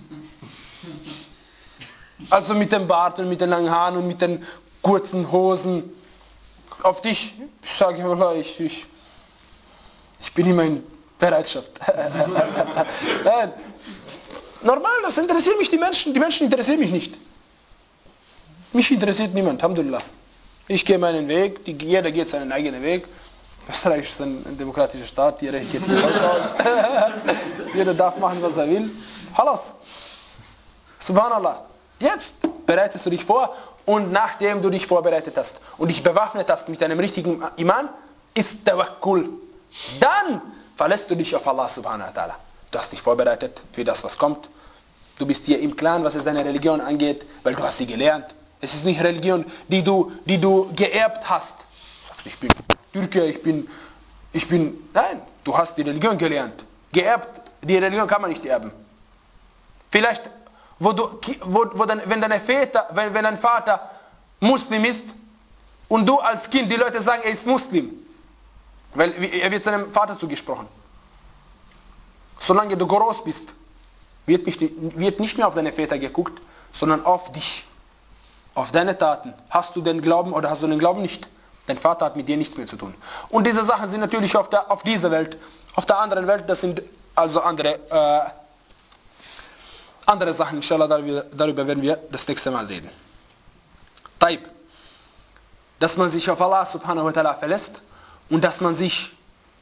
Also mit dem Bart und mit den langen Haaren und mit den kurzen Hosen. Auf dich, ich sage ich, ich, ich bin immer in Bereitschaft. Nein. Normal, das interessiert mich die Menschen. Die Menschen interessieren mich nicht. Mich interessiert niemand, Alhamdulillah. Ich gehe meinen Weg, die, jeder geht seinen eigenen Weg. Österreich ist ein, ein demokratischer Staat, jeder geht von Haus aus. Jeder darf machen, was er will. Halas. Subhanallah. Jetzt bereitest du dich vor und nachdem du dich vorbereitet hast und dich bewaffnet hast mit einem richtigen Iman, ist Tawakkul. Dann verlässt du dich auf Allah subhanahu wa ta'ala. Du hast dich vorbereitet für das, was kommt. Du bist dir im Klaren, was es deine Religion angeht, weil du hast sie gelernt. Es ist nicht Religion, die du, die du geerbt hast. Du sagst, ich bin Türke, ich bin, ich bin... Nein, du hast die Religion gelernt. Geerbt, die Religion kann man nicht erben. Vielleicht... Wo du, wo, wo dann, wenn, deine Väter, wenn, wenn dein Vater Muslim ist und du als Kind, die Leute sagen, er ist Muslim, weil er wird seinem Vater zugesprochen. Solange du groß bist, wird nicht, wird nicht mehr auf deine Väter geguckt, sondern auf dich, auf deine Taten. Hast du den Glauben oder hast du den Glauben nicht? Dein Vater hat mit dir nichts mehr zu tun. Und diese Sachen sind natürlich auf, der, auf dieser Welt, auf der anderen Welt, das sind also andere äh, Andere Sachen, inshallah, darüber werden wir das nächste Mal reden. Taib. Dass man sich auf Allah subhanahu wa ta'ala verlässt und dass man sich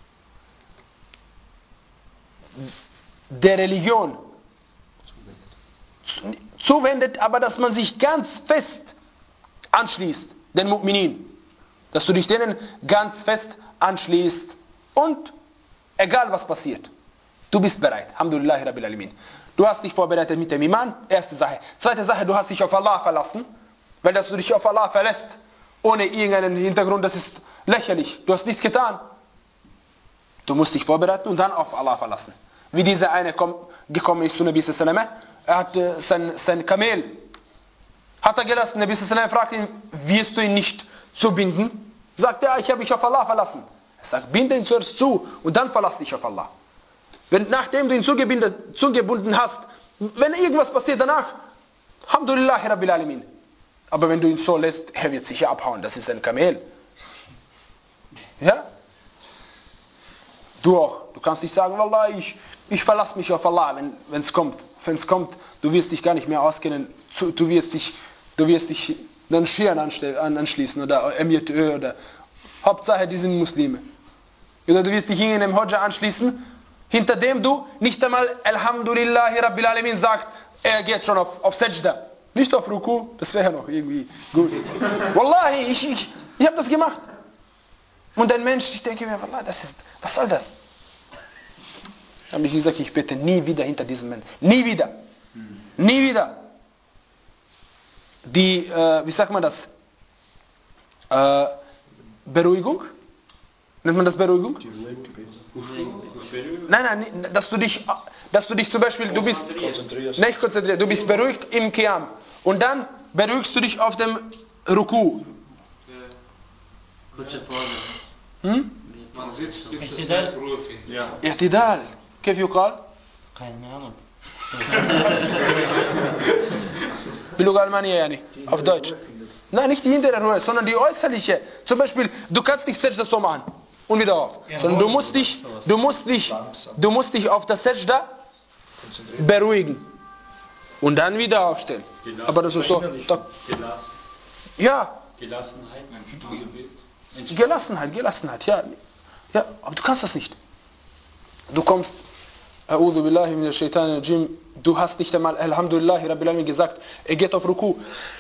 der Religion zuwendet, aber dass man sich ganz fest anschließt, den Mu'minin. Dass du dich denen ganz fest anschließt und egal was passiert, du bist bereit. Alhamdulillah Rabbil Alamin. Du hast dich vorbereitet mit dem Iman, erste Sache. Zweite Sache, du hast dich auf Allah verlassen, weil dass du dich auf Allah verlässt, ohne irgendeinen Hintergrund, das ist lächerlich. Du hast nichts getan. Du musst dich vorbereiten und dann auf Allah verlassen. Wie dieser eine komm, gekommen ist zu Nabi sallallahu alaihi wasallam, er hat äh, sein, sein Kamel, hat er gelassen, Nabi sallallahu alaihi wasallam fragt ihn, wirst du ihn nicht zubinden? Sagt er, ich habe mich auf Allah verlassen. Er sagt, binde ihn zuerst zu und dann verlass dich auf Allah. Wenn, nachdem du ihn zugebunden hast, wenn irgendwas passiert danach, Alhamdulillah Rabbil Alamin. Aber wenn du ihn so lässt, er wird sicher abhauen, das ist ein Kamel. Ja? Du auch. Du kannst nicht sagen, Wallah, ich, ich verlasse mich auf Allah, wenn es kommt. Wenn es kommt, du wirst dich gar nicht mehr auskennen, du wirst dich, du wirst dich dann Schieren anschließen oder M J Ö oder Hauptsache, die sind Muslime. Oder du wirst dich in einem Hodja anschließen, hinter dem du nicht einmal Alhamdulillahi Rabbil Alamin sagt, er geht schon auf, auf Sajda. Nicht auf Ruku, das wäre ja noch irgendwie gut. Wallahi, ich, ich, ich habe das gemacht. Und ein Mensch, ich denke mir, Wallah, das ist, was soll das? Ich habe mich gesagt, ich bete nie wieder hinter diesem Menschen. Nie wieder. Nie wieder. Die, äh, wie sagt man das? Äh, Beruhigung? Nennt man das Beruhigung? Nein, nein, dass du dich, dass du dich zum Beispiel, du bist nicht konzentriert, du bist beruhigt im Qiyam und dann beruhigst du dich auf dem Ruku. Hm? Man sitzt, bis das Herz Ruhe findet. Ja. I'tidal. كيف يقال؟ Keine Ahnung. باللغة الألمانية يعني, auf Deutsch. Nein, nicht die hintere Ruhe, sondern die äußerliche. Zum Beispiel, du kannst nicht Sajda so machen und wieder auf. Sondern du musst dich, du musst dich, du musst dich auf das Sajda beruhigen. Und dann wieder aufstehen. Aber das ist doch... doch Gelassen. ja. Gelassenheit, Gelassenheit, Gelassenheit, ja. Ja, aber du kannst das nicht. Du kommst, A'udhu billahi minash shaitanir rajim, du hast nicht einmal Alhamdulillahi Rabbil Alamin gesagt, er geht auf Ruku.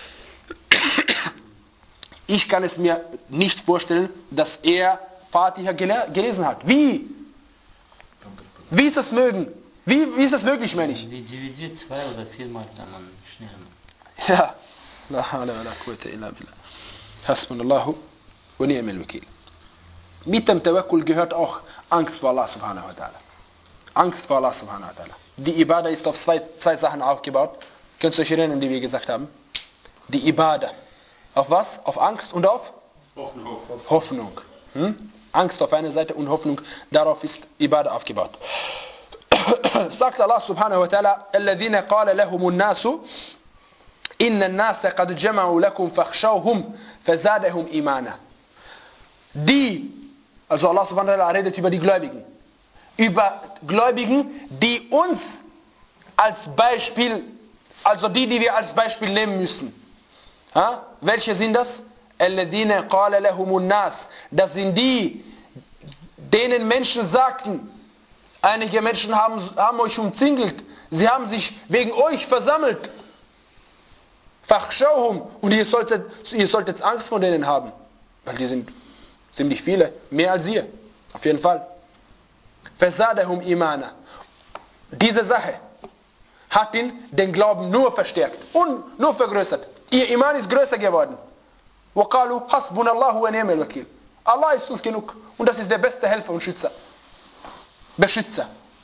Ich kann es mir nicht vorstellen, dass er Fatiha gelesen hat. Wie? Wie ist das möglich? Wie, wie ist das möglich, meine ich? Die D V D zwei oder viermal kann man schnell machen. Ja. La hawla wa la quwwata illa billah. Hasbunallahu wa ni'mal wakil. Mit dem Tawakkul gehört auch Angst vor Allah subhanahu wa ta'ala. Angst vor Allah subhanahu wa ta'ala. Die Ibadah ist auf zwei, zwei Sachen aufgebaut. Könnt ihr euch erinnern, die wir gesagt haben? Die Ibadah. Auf was? Auf Angst und auf? Hoffnung. Hoffnung. Hm? Angst auf einer Seite und Hoffnung. Darauf ist Ibadah aufgebaut. Sagt Allah subhanahu wa ta'ala, الَّذِينَ قَالَ لَهُمُ النَّاسُ إِنَّ النَّاسَ قَدْ جَمَعُوا لَكُمْ فَاخْشَوْهُمْ فَزَادَهُمْ إِيمَانًا. Die, also Allah subhanahu wa ta'ala redet über die Gläubigen. Über Gläubigen, die uns als Beispiel, also die, die wir als Beispiel nehmen müssen. Ha? Welche sind das? الَّذِينَ قَالَ لَهُمُ النَّاسِ. Das sind die, denen Menschen sagten, einige Menschen haben, haben euch umzingelt, sie haben sich wegen euch versammelt. فَخْشَوْهُمْ. Und ihr solltet, ihr solltet Angst vor denen haben, weil die sind ziemlich viele, mehr als ihr, auf jeden Fall. فَزَادَهُمْ إِيمَانًا. Diese Sache hat ihn den Glauben nur verstärkt und nur vergrößert. Ihr Iman ist größer geworden. وَقَالُوا حَسْبُنَا اللَّهُ وَنِعْمَ الْوَكِيلُ. Allah ist uns genug und das ist der beste Helfer und Schützer. Beschützer.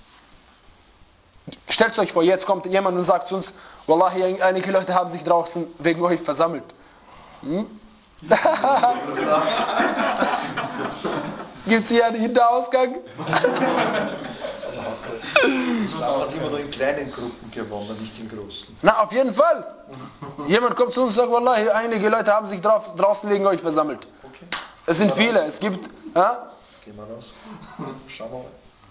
Stellt euch vor, jetzt kommt jemand und sagt zu uns, Wallahi, einige Leute haben sich draußen wegen euch versammelt. Hm? Gibt es hier einen Hinterausgang? Islam hat immer nur in kleinen Gruppen gewonnen, nicht in großen. Na, auf jeden Fall. Jemand kommt zu uns und sagt, Wallahi, einige Leute haben sich drauf, draußen wegen euch versammelt. Okay. Es sind viele, es gibt... Ja? Gehen wir raus. Schauen wir mal.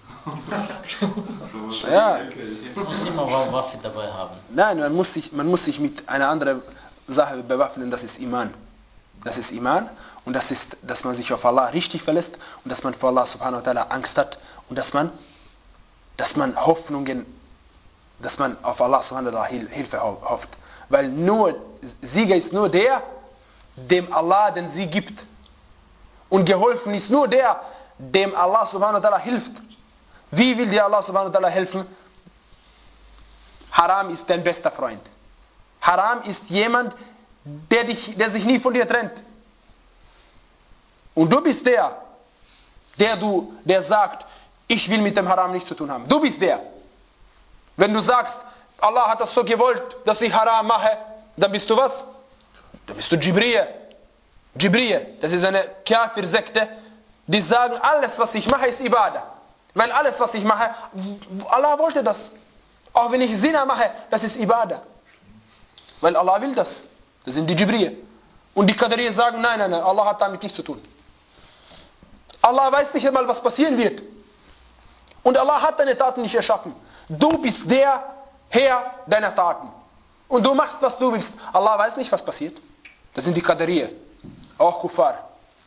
Ja. Man muss immer eine Waffe dabei haben. Nein, man muss, sich, man muss sich mit einer anderen Sache bewaffnen, das ist Iman. Das ist Iman und das ist, dass man sich auf Allah richtig verlässt und dass man vor Allah subhanahu wa ta'ala Angst hat und dass man, dass man Hoffnungen, dass man auf Allah subhanahu wa ta'ala Hilfe hofft. Weil nur, Sieger ist nur der, dem Allah den Sieg gibt. Und geholfen ist nur der, dem Allah subhanahu wa ta'ala hilft. Wie will dir Allah subhanahu wa ta'ala helfen? Haram ist dein bester Freund. Haram ist jemand, der, dich, der sich nie von dir trennt. Und du bist der, der, du, der sagt, ich will mit dem Haram nichts zu tun haben. Du bist der. Wenn du sagst, Allah hat das so gewollt, dass ich Haram mache, dann bist du was? Dann bist du Jibriya. Jibriya, das ist eine Kafir-Sekte, die sagen, alles was ich mache ist Ibadah. Weil alles was ich mache, Allah wollte das. Auch wenn ich Zina mache, das ist Ibadah. Weil Allah will das. Das sind die Jibriya. Und die Qadariya sagen, nein, nein, nein, Allah hat damit nichts zu tun. Allah weiß nicht einmal, was passieren wird. Und Allah hat deine Taten nicht erschaffen. Du bist der Herr deiner Taten. Und du machst, was du willst. Allah weiß nicht, was passiert. Das sind die Qadariya. Auch Kuffar.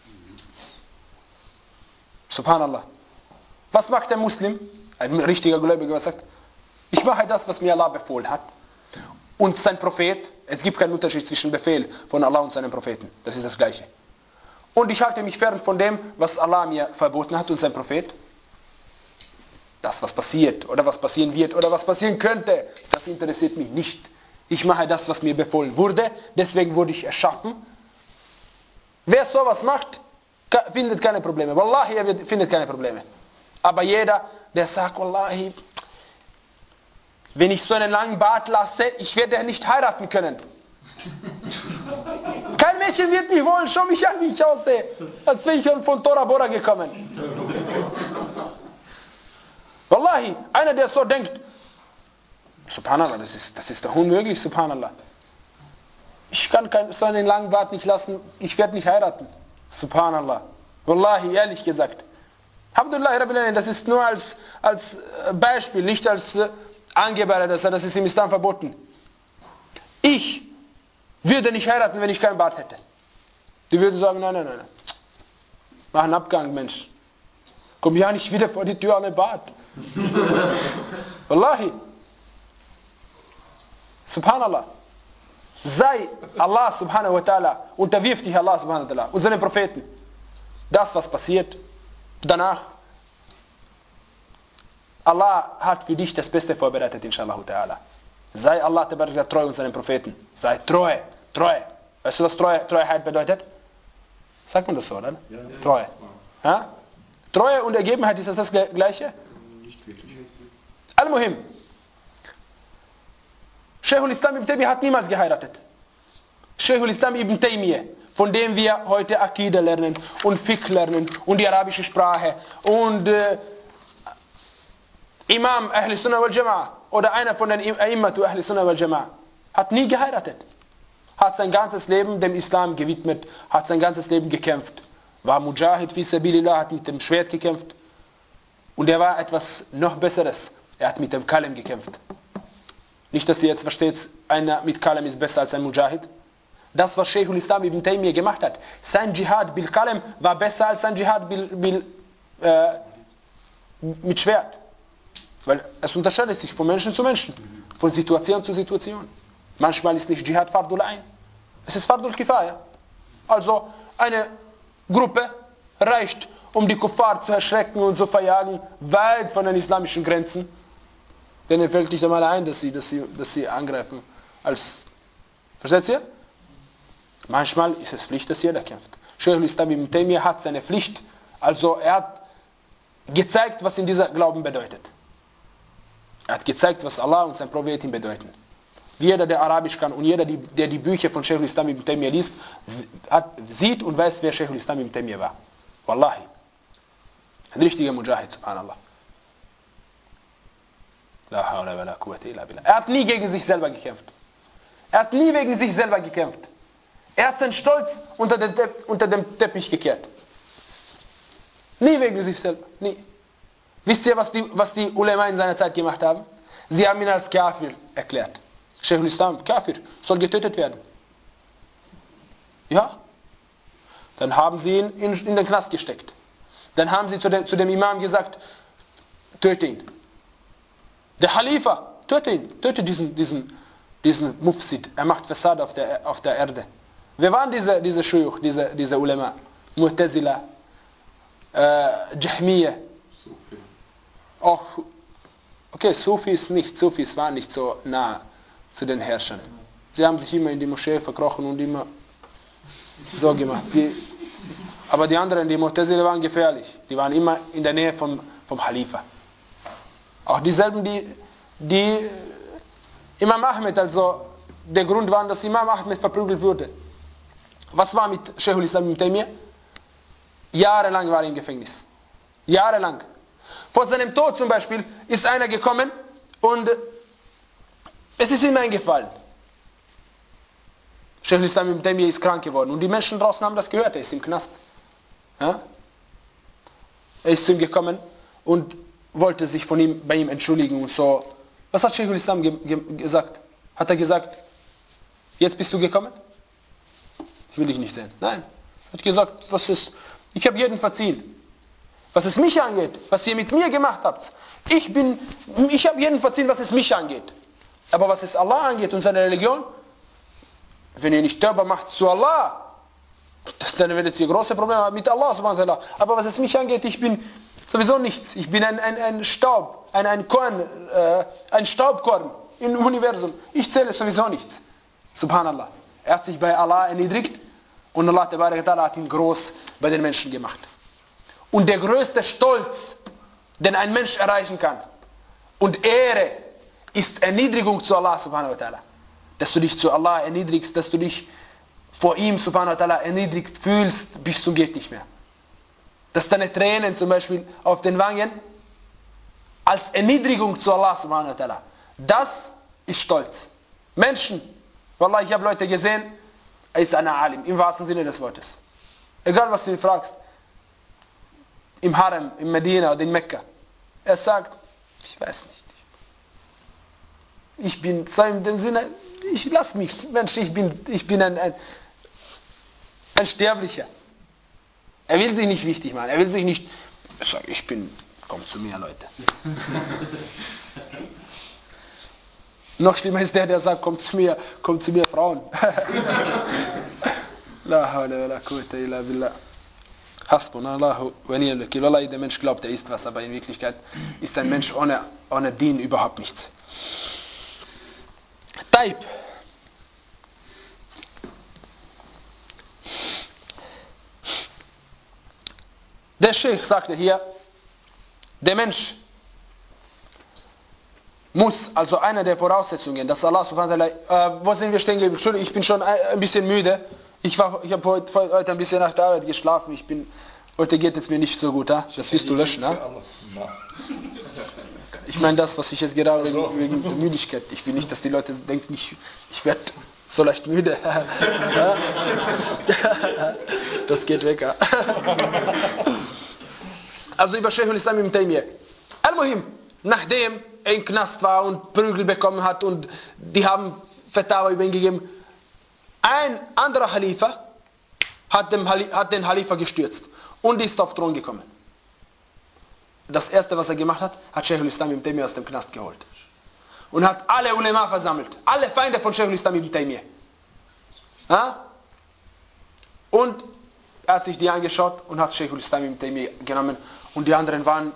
Subhanallah. Was macht der Muslim? Ein richtiger Gläubiger, was sagt? Ich mache das, was mir Allah befohlen hat. Und sein Prophet, es gibt keinen Unterschied zwischen Befehl von Allah und seinem Propheten. Das ist das Gleiche. Und ich halte mich fern von dem, was Allah mir verboten hat und sein Prophet. Das, was passiert oder was passieren wird oder was passieren könnte, das interessiert mich nicht. Ich mache das, was mir befohlen wurde. Deswegen wurde ich erschaffen. Wer sowas macht, findet keine Probleme. Wallahi, er findet keine Probleme. Aber jeder, der sagt, Wallahi, wenn ich so einen langen Bart lasse, ich werde nicht heiraten können. Kein Mädchen wird mich wollen, schau mich an, wie ich aussehe. Als wäre ich von Tora Bora gekommen. Wallahi, einer, der so denkt, Subhanallah, das ist, das ist doch unmöglich, Subhanallah. Ich kann kein, so einen langen Bart nicht lassen, ich werde nicht heiraten. Subhanallah. Wallahi, ehrlich gesagt. Alhamdulillah, das ist nur als, als Beispiel, nicht als äh, Angeber, das, das ist im Islam verboten. Ich würde nicht heiraten, wenn ich keinen Bart hätte. Die würden sagen, nein, nein, nein. Mach einen Abgang, Mensch. Komm ja nicht wieder vor die Tür ohne Bart. Wallahi. Subhanallah. Sei Allah subhanahu wa ta'ala, unterwirf dich Allah subhanahu wa ta'ala und seinen Propheten. Das, was passiert, danach, Allah hat für dich das Beste vorbereitet, inshallah ta'ala. Sei Allah treu und seinen Propheten. Sei treu, treu. Weißt du, was Treu, Treuheit bedeutet? Sagt man das so, oder? Ja. Treu. Ja? Treue und Ergebenheit, ist das das Gleiche? Nicht wirklich. Al-Muhim. Sheikhul Islam ibn Taymiyyah hat niemals geheiratet. Sheikhul Islam ibn Taymiyyah, von dem wir heute Akida lernen und Fiqh lernen und die arabische Sprache und äh, Imam Ahl Sunnah wal Jama'a oder einer von den A'immatu Ahl Sunnah wal Jama'a, hat nie geheiratet. Hat sein ganzes Leben dem Islam gewidmet, hat sein ganzes Leben gekämpft. War Mujahid fi Sabilillah, hat mit dem Schwert gekämpft. Und er war etwas noch Besseres. Er hat mit dem Kalem gekämpft. Nicht, dass ihr jetzt versteht, einer mit Kalem ist besser als ein Mujahid. Das, was Sheikhul Islam ibn Taymiyyah gemacht hat, sein Dschihad bil Kalem war besser als sein Dschihad bil, bil, äh, mit Schwert. Weil es unterscheidet sich von Menschen zu Menschen, von Situation zu Situation. Manchmal ist nicht Dschihad Fardul Ain, es ist Fardul Kifaya. Also eine Gruppe reicht, um die Kuffar zu erschrecken und zu verjagen, weit von den islamischen Grenzen. Denn es fällt nicht einmal ein, dass sie, dass sie, dass sie angreifen. Als, versteht ihr? Manchmal ist es Pflicht, dass jeder kämpft. Sheikhul Islam ibn Taymiyyah hat seine Pflicht, also er hat gezeigt, was in dieser Glauben bedeutet. Er hat gezeigt, was Allah und sein Prophet ihm bedeuten. Jeder, der Arabisch kann und jeder, der die Bücher von Sheikhul Islam ibn Taymiyyah liest, hat, sieht und weiß, wer Sheikhul Islam ibn Taymiyyah war. Wallahi. Ein richtiger Mujahid, subhanallah. La hawla wa la quwwata illa billah. Er hat nie gegen sich selber gekämpft. Er hat nie wegen sich selber gekämpft. Er hat seinen Stolz unter den, Tepp, unter dem Teppich gekehrt. Nie wegen sich selber. Nie. Wisst ihr, was die, was die Ulema in seiner Zeit gemacht haben? Sie haben ihn als Kafir erklärt. Sheikhul Islam, Kafir, soll getötet werden. Ja? Dann haben sie ihn in, in den Knast gesteckt. Dann haben sie zu, de, zu dem Imam gesagt, töte ihn. Der Khalifa, töte ihn, töte diesen, diesen, diesen Mufsid. Er macht Fassade auf der, auf der Erde. Wer waren diese, diese Shuyukh, diese, diese Ulema? Mu'tazila, äh, Jahmiyyah. Auch, okay, Sufis nicht, Sufis waren nicht so nah zu den Herrschern. Sie haben sich immer in die Moschee verkrochen und immer so gemacht. Sie, aber die anderen, die Mu'tazila, waren gefährlich. Die waren immer in der Nähe vom, vom Khalifa. Auch dieselben, die, die Imam Ahmed, also der Grund war, dass Imam Ahmed verprügelt wurde. Was war mit Sheikhul Islam ibn Taymiyyah? Jahrelang war er im Gefängnis. Jahrelang. Vor seinem Tod zum Beispiel ist einer gekommen und es ist ihm eingefallen. Sheikhul Islam ibn Taymiyyah ist krank geworden und die Menschen draußen haben das gehört, er ist im Knast. Ja? Er ist zu ihm gekommen und wollte sich von ihm, bei ihm entschuldigen und so. Was hat Sheikhul Islam ge ge gesagt? Hat er gesagt, jetzt bist du gekommen? Ich will dich nicht sehen. Nein. Er hat gesagt, was ist, ich habe jeden verziehen. Was es mich angeht, was ihr mit mir gemacht habt, ich bin, ich habe jeden verziehen, was es mich angeht. Aber was es Allah angeht und seine Religion, wenn ihr nicht Tauba macht zu Allah, das, dann werdet ihr große Probleme haben mit Allah subhanahu wa ta'ala. Aber was es mich angeht, ich bin sowieso nichts. Ich bin ein, ein, ein Staub, ein, ein Korn, äh, ein Staubkorn im Universum. Ich zähle sowieso nichts. Subhanallah. Er hat sich bei Allah erniedrigt und Allah ta'ala hat ihn groß bei den Menschen gemacht. Und der größte Stolz, den ein Mensch erreichen kann und Ehre, ist Erniedrigung zu Allah subhanahu wa ta'ala. Dass du dich zu Allah erniedrigst, dass du dich vor ihm subhanahu wa ta'ala erniedrigt fühlst, bis zum geht nicht mehr. Dass deine Tränen zum Beispiel auf den Wangen als Erniedrigung zu Allah subhanahu wa ta'ala, das ist Stolz. Menschen, wallah, ich habe Leute gesehen, er ist ein Alim, im wahrsten Sinne des Wortes. Egal was du ihn fragst, im Harem, in Medina oder in Mekka, er sagt, ich weiß nicht. Ich bin, so in dem Sinne, ich lass mich, Mensch, ich bin, ich bin ein, ein, ein Sterblicher. Er will sich nicht wichtig machen, er will sich nicht, ich sage, ich bin, komm zu mir, Leute. Noch schlimmer ist der, der sagt, komm zu mir, komm zu mir, Frauen. La hawla wa la quwwata illa billah. Hasbunallahu wa ni'mal wakeel. Wallahi, der Mensch glaubt, er ist was, aber in Wirklichkeit ist ein Mensch ohne, ohne Dien überhaupt nichts. Taib. Der Sheikh sagte hier, der Mensch muss, also eine der Voraussetzungen, dass Allah subhanahu wa ta'ala, äh, wo sind wir stehen geblieben? Entschuldigung, ich bin schon ein bisschen müde. Ich, war, ich habe heute, heute ein bisschen nach der Arbeit geschlafen. Ich bin, heute geht es mir nicht so gut. Ha? Das wirst du löschen. Ha? Ich meine das, was ich jetzt gerade wegen, wegen der Müdigkeit. Ich will nicht, dass die Leute denken, ich, ich werde so leicht müde. Das geht weg. Ha? Also über Sheikh al-Islam ibn Taymiyyah. Al-Muhim, nachdem er im Knast war und Prügel bekommen hat und die haben Fatawa über ihn gegeben, ein anderer Halifa hat, dem, hat den Halifa gestürzt und ist auf den Thron gekommen. Das erste, was er gemacht hat, hat Sheikh al-Islam ibn Taymiyyah aus dem Knast geholt. Und hat alle Ulema versammelt. Alle Feinde von Sheikh al-Islam ibn Taymiyyah. Ja? Und er hat sich die angeschaut und hat Sheikh al-Islam ibn Taymiyyah genommen. Und die anderen waren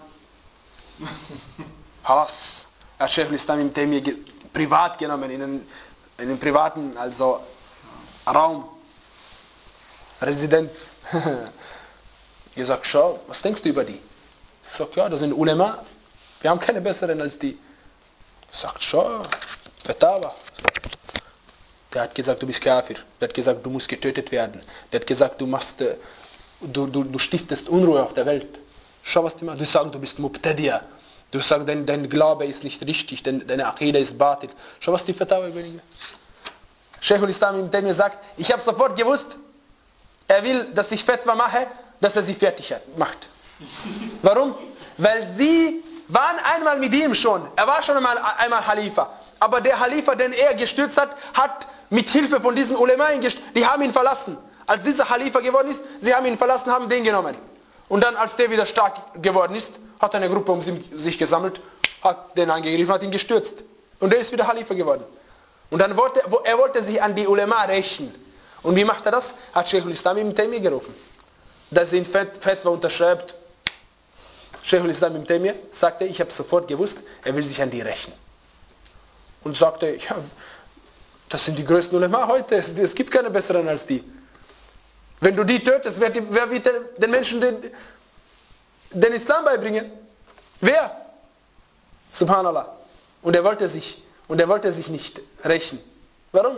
Halas. Er hat Sheikh al-Islam ibn Taymiyyah ge privat genommen, in einen, in einen privaten, also Raum, Residenz. Gesagt, schau, was denkst du über die? Ich sag, ja, das sind Ulema. Wir haben keine besseren als die. Sagt, schau, Fatawa. Der hat gesagt, du bist Kafir. Der hat gesagt, du musst getötet werden. Der hat gesagt, du machst, du, du, du stiftest Unruhe auf der Welt. Schau, was die machen. Du sagst, du bist Mubtadi'a. Du sagst, dein, dein Glaube ist nicht richtig, dein, deine Aqida ist Batil. Schau, was die Fatawa überlegen. Sheikh al-Islam ibn Taymiyyah sagt, ich habe sofort gewusst, er will, dass ich Fatwa mache, dass er sie fertig macht. Warum? Weil sie waren einmal mit ihm schon. Er war schon einmal, einmal Halifa. Aber der Halifa, den er gestürzt hat, hat mit Hilfe von diesen Ulema, die haben ihn verlassen. Als dieser Halifa geworden ist, sie haben ihn verlassen, haben den genommen. Und dann, als der wieder stark geworden ist, hat eine Gruppe um sich gesammelt, hat den angegriffen, hat ihn gestürzt. Und der ist wieder Halifa geworden. Und dann wollte er wollte sich an die Ulema rächen. Und wie macht er das? Hat Sheikh al-Islam ibn Taymiyyah gerufen. Dass er in Fatwa unterschreibt. Sheikh al-Islam ibn Taymiyyah sagte, ich habe sofort gewusst, er will sich an die rächen. Und sagte, ja, das sind die größten Ulema heute, es, es gibt keine besseren als die. Wenn du die tötest, wer, wer wird den Menschen den, den Islam beibringen? Wer? Subhanallah. Und er wollte sich, und er wollte sich nicht rächen. Warum?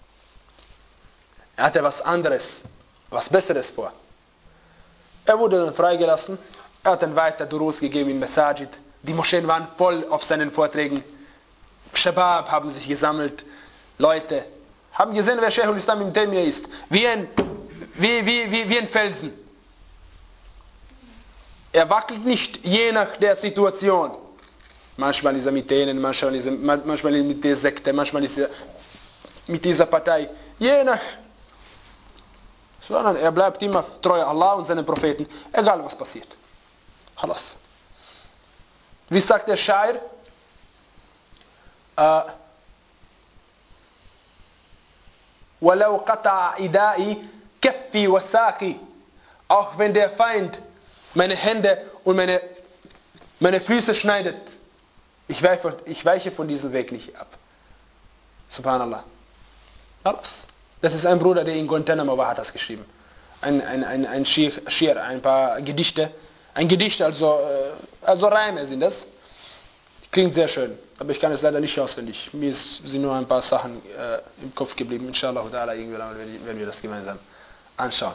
Er hatte was anderes, was Besseres vor. Er wurde dann freigelassen, er hat dann weiter Durus gegeben in Masajid. Die Moscheen waren voll auf seinen Vorträgen. Shabab haben sich gesammelt. Leute haben gesehen, wer Sheikh al-Islam ibn Taymiyyah ist. Wie ein, wie, wie, wie, wie ein Felsen. Er wackelt nicht, je nach der Situation. Manchmal ist er mit denen, manchmal ist er, manchmal mit der Sekte, manchmal ist er mit dieser Partei. Je nach. Sondern er bleibt immer treu Allah und seinen Propheten, egal was passiert. Halas. Wie sagt der Shair? وَلَوْ قَطَعَ إِدَائِ كَفِّي وَسَاقِ. Auch wenn der Feind meine Hände und meine, meine Füße schneidet, ich weiche, ich weiche von diesem Weg nicht ab. Subhanallah. Alles. Das ist ein Bruder, der in Guantanamo war, hat das geschrieben. Ein, ein, ein, ein Schir, Schir, ein paar Gedichte. Ein Gedicht, also, also Reime sind das. Klingt sehr schön, aber ich kann es leider nicht auswendig. Mir ist, sind nur ein paar Sachen äh, im Kopf geblieben. Inshallah, irgendwann werden wir das gemeinsam anschauen.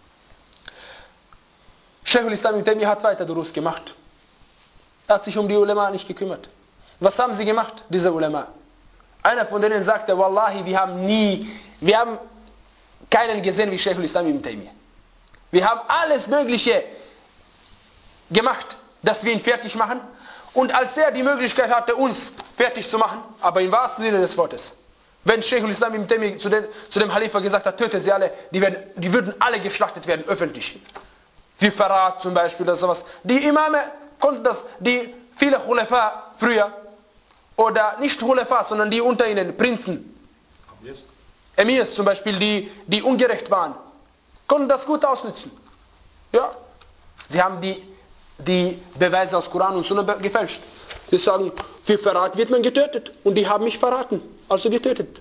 Sheikh al-Islam ibn Taymiyyah hat weiter Durus gemacht. Er hat sich um die Ulema nicht gekümmert. Was haben sie gemacht, diese Ulema? Einer von denen sagte, Wallahi, wir haben nie, wir haben keinen gesehen wie Sheikh al-Islam ibn Taymiyyah. Wir haben alles Mögliche gemacht, dass wir ihn fertig machen. Und als er die Möglichkeit hatte, uns fertig zu machen, aber im wahrsten Sinne des Wortes, wenn Sheikh al-Islam ibn Taymiyyah zu, zu dem Halifa gesagt hat, töte sie alle, die, werden, die würden alle geschlachtet werden, öffentlich. Wie Verrat zum Beispiel oder sowas. Die Imame konnten das, die viele Khulafa früher, oder nicht Khulafa, sondern die unter ihnen, Prinzen, Emirs zum Beispiel, die, die ungerecht waren, konnten das gut ausnutzen. Ja, sie haben die die Beweise aus Koran und Sunna gefälscht. Sie sagen, für Verrat wird man getötet. Und die haben mich verraten, also getötet.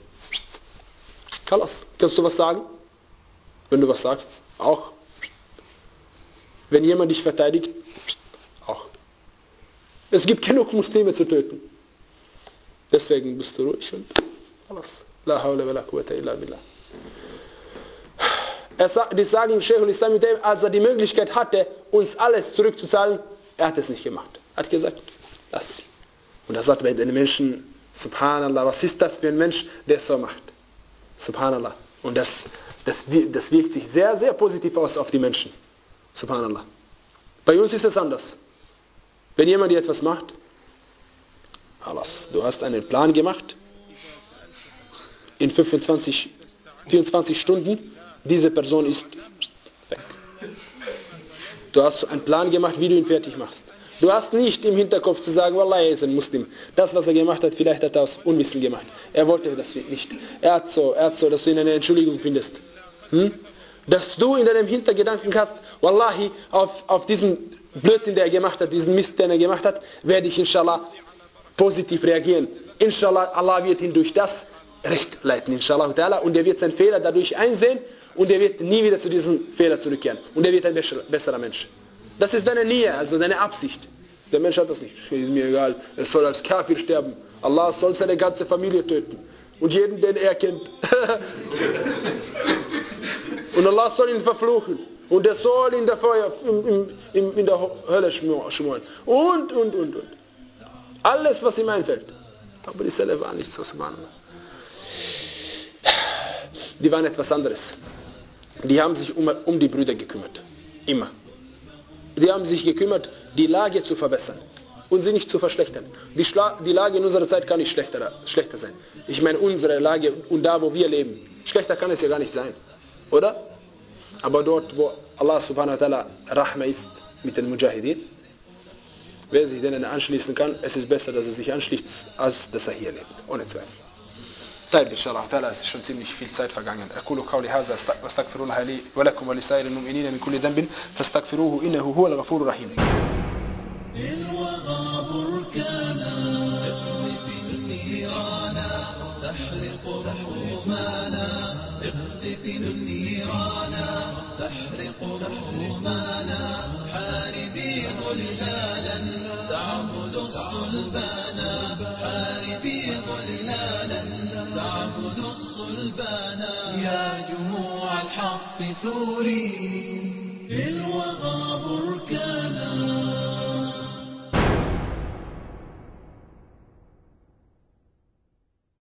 Kalas, kannst du was sagen? Wenn du was sagst, auch. Wenn jemand dich verteidigt, auch. Es gibt genug Muslime zu töten. Deswegen bist du ruhig und alles. La hawla wa la quwwata illa billah. Die sagen, Sheikhul Islam, als er die Möglichkeit hatte, uns alles zurückzuzahlen, er hat es nicht gemacht. Er hat gesagt, lass sie. Und er sagt bei den Menschen, Subhanallah, was ist das für ein Mensch, der es so macht? Subhanallah. Und das, das, das wirkt sich sehr, sehr positiv aus auf die Menschen. Subhanallah. Bei uns ist es anders. Wenn jemand dir etwas macht, alles, du hast einen Plan gemacht, in fünfundzwanzig, vierundzwanzig Stunden, diese Person ist weg. Du hast einen Plan gemacht, wie du ihn fertig machst. Du hast nicht im Hinterkopf zu sagen, Wallah, er ist ein Muslim. Das, was er gemacht hat, vielleicht hat er aus Unwissen gemacht. Er wollte das nicht. Er hat so, er hat so, dass du ihn eine Entschuldigung findest. Hm? Dass du in deinem Hintergedanken hast, Wallahi, auf, auf diesen Blödsinn, der er gemacht hat, diesen Mist, den er gemacht hat, werde ich inshallah positiv reagieren. Inshallah, Allah wird ihn durch das Recht leiten, inshallah. Und er wird seinen Fehler dadurch einsehen und er wird nie wieder zu diesem Fehler zurückkehren. Und er wird ein besserer Mensch. Das ist deine Nähe, also deine Absicht. Der Mensch hat das nicht. Ist mir egal, er soll als Kafir sterben. Allah soll seine ganze Familie töten. Und jeden, den er kennt. Und Allah soll ihn verfluchen. Und er soll in der, Feuer, in, in, in der Hölle schmoren. Und, und, und, und. Alles, was ihm einfällt. Aber die Selle war nicht so, subhanallah. Die waren etwas anderes. Die haben sich um, um die Brüder gekümmert. Immer. Die haben sich gekümmert, die Lage zu verbessern und sie nicht zu verschlechtern. Die, Schla die Lage in unserer Zeit kann nicht schlechter, schlechter sein. Ich meine, unsere Lage und da, wo wir leben, schlechter kann es ja gar nicht sein. Oder? Aber dort, wo Allah subhanahu wa ta'ala Rahma ist mit den Mujahideen, wer sich denen anschließen kann, es ist besser, dass er sich anschließt, als dass er hier lebt. Ohne Zweifel. طيب إن شاء الله تعالى es ist schon ziemlich viel Zeit vergangen. أقول قولي هذا واستغفر الله لي ولكم ولسائر المؤمنين من كل ذنب فاستغفروه إنه هو الغفور الرحيم. الوغى بركانا اقذف النيران تحرق رحمانا اقذف النيران تحرق رحمانا حاربي ضلالا تعبد الصلبانا حاربي ضلالا تعبد الصلبانا يا جموع الحق ثوري الوغى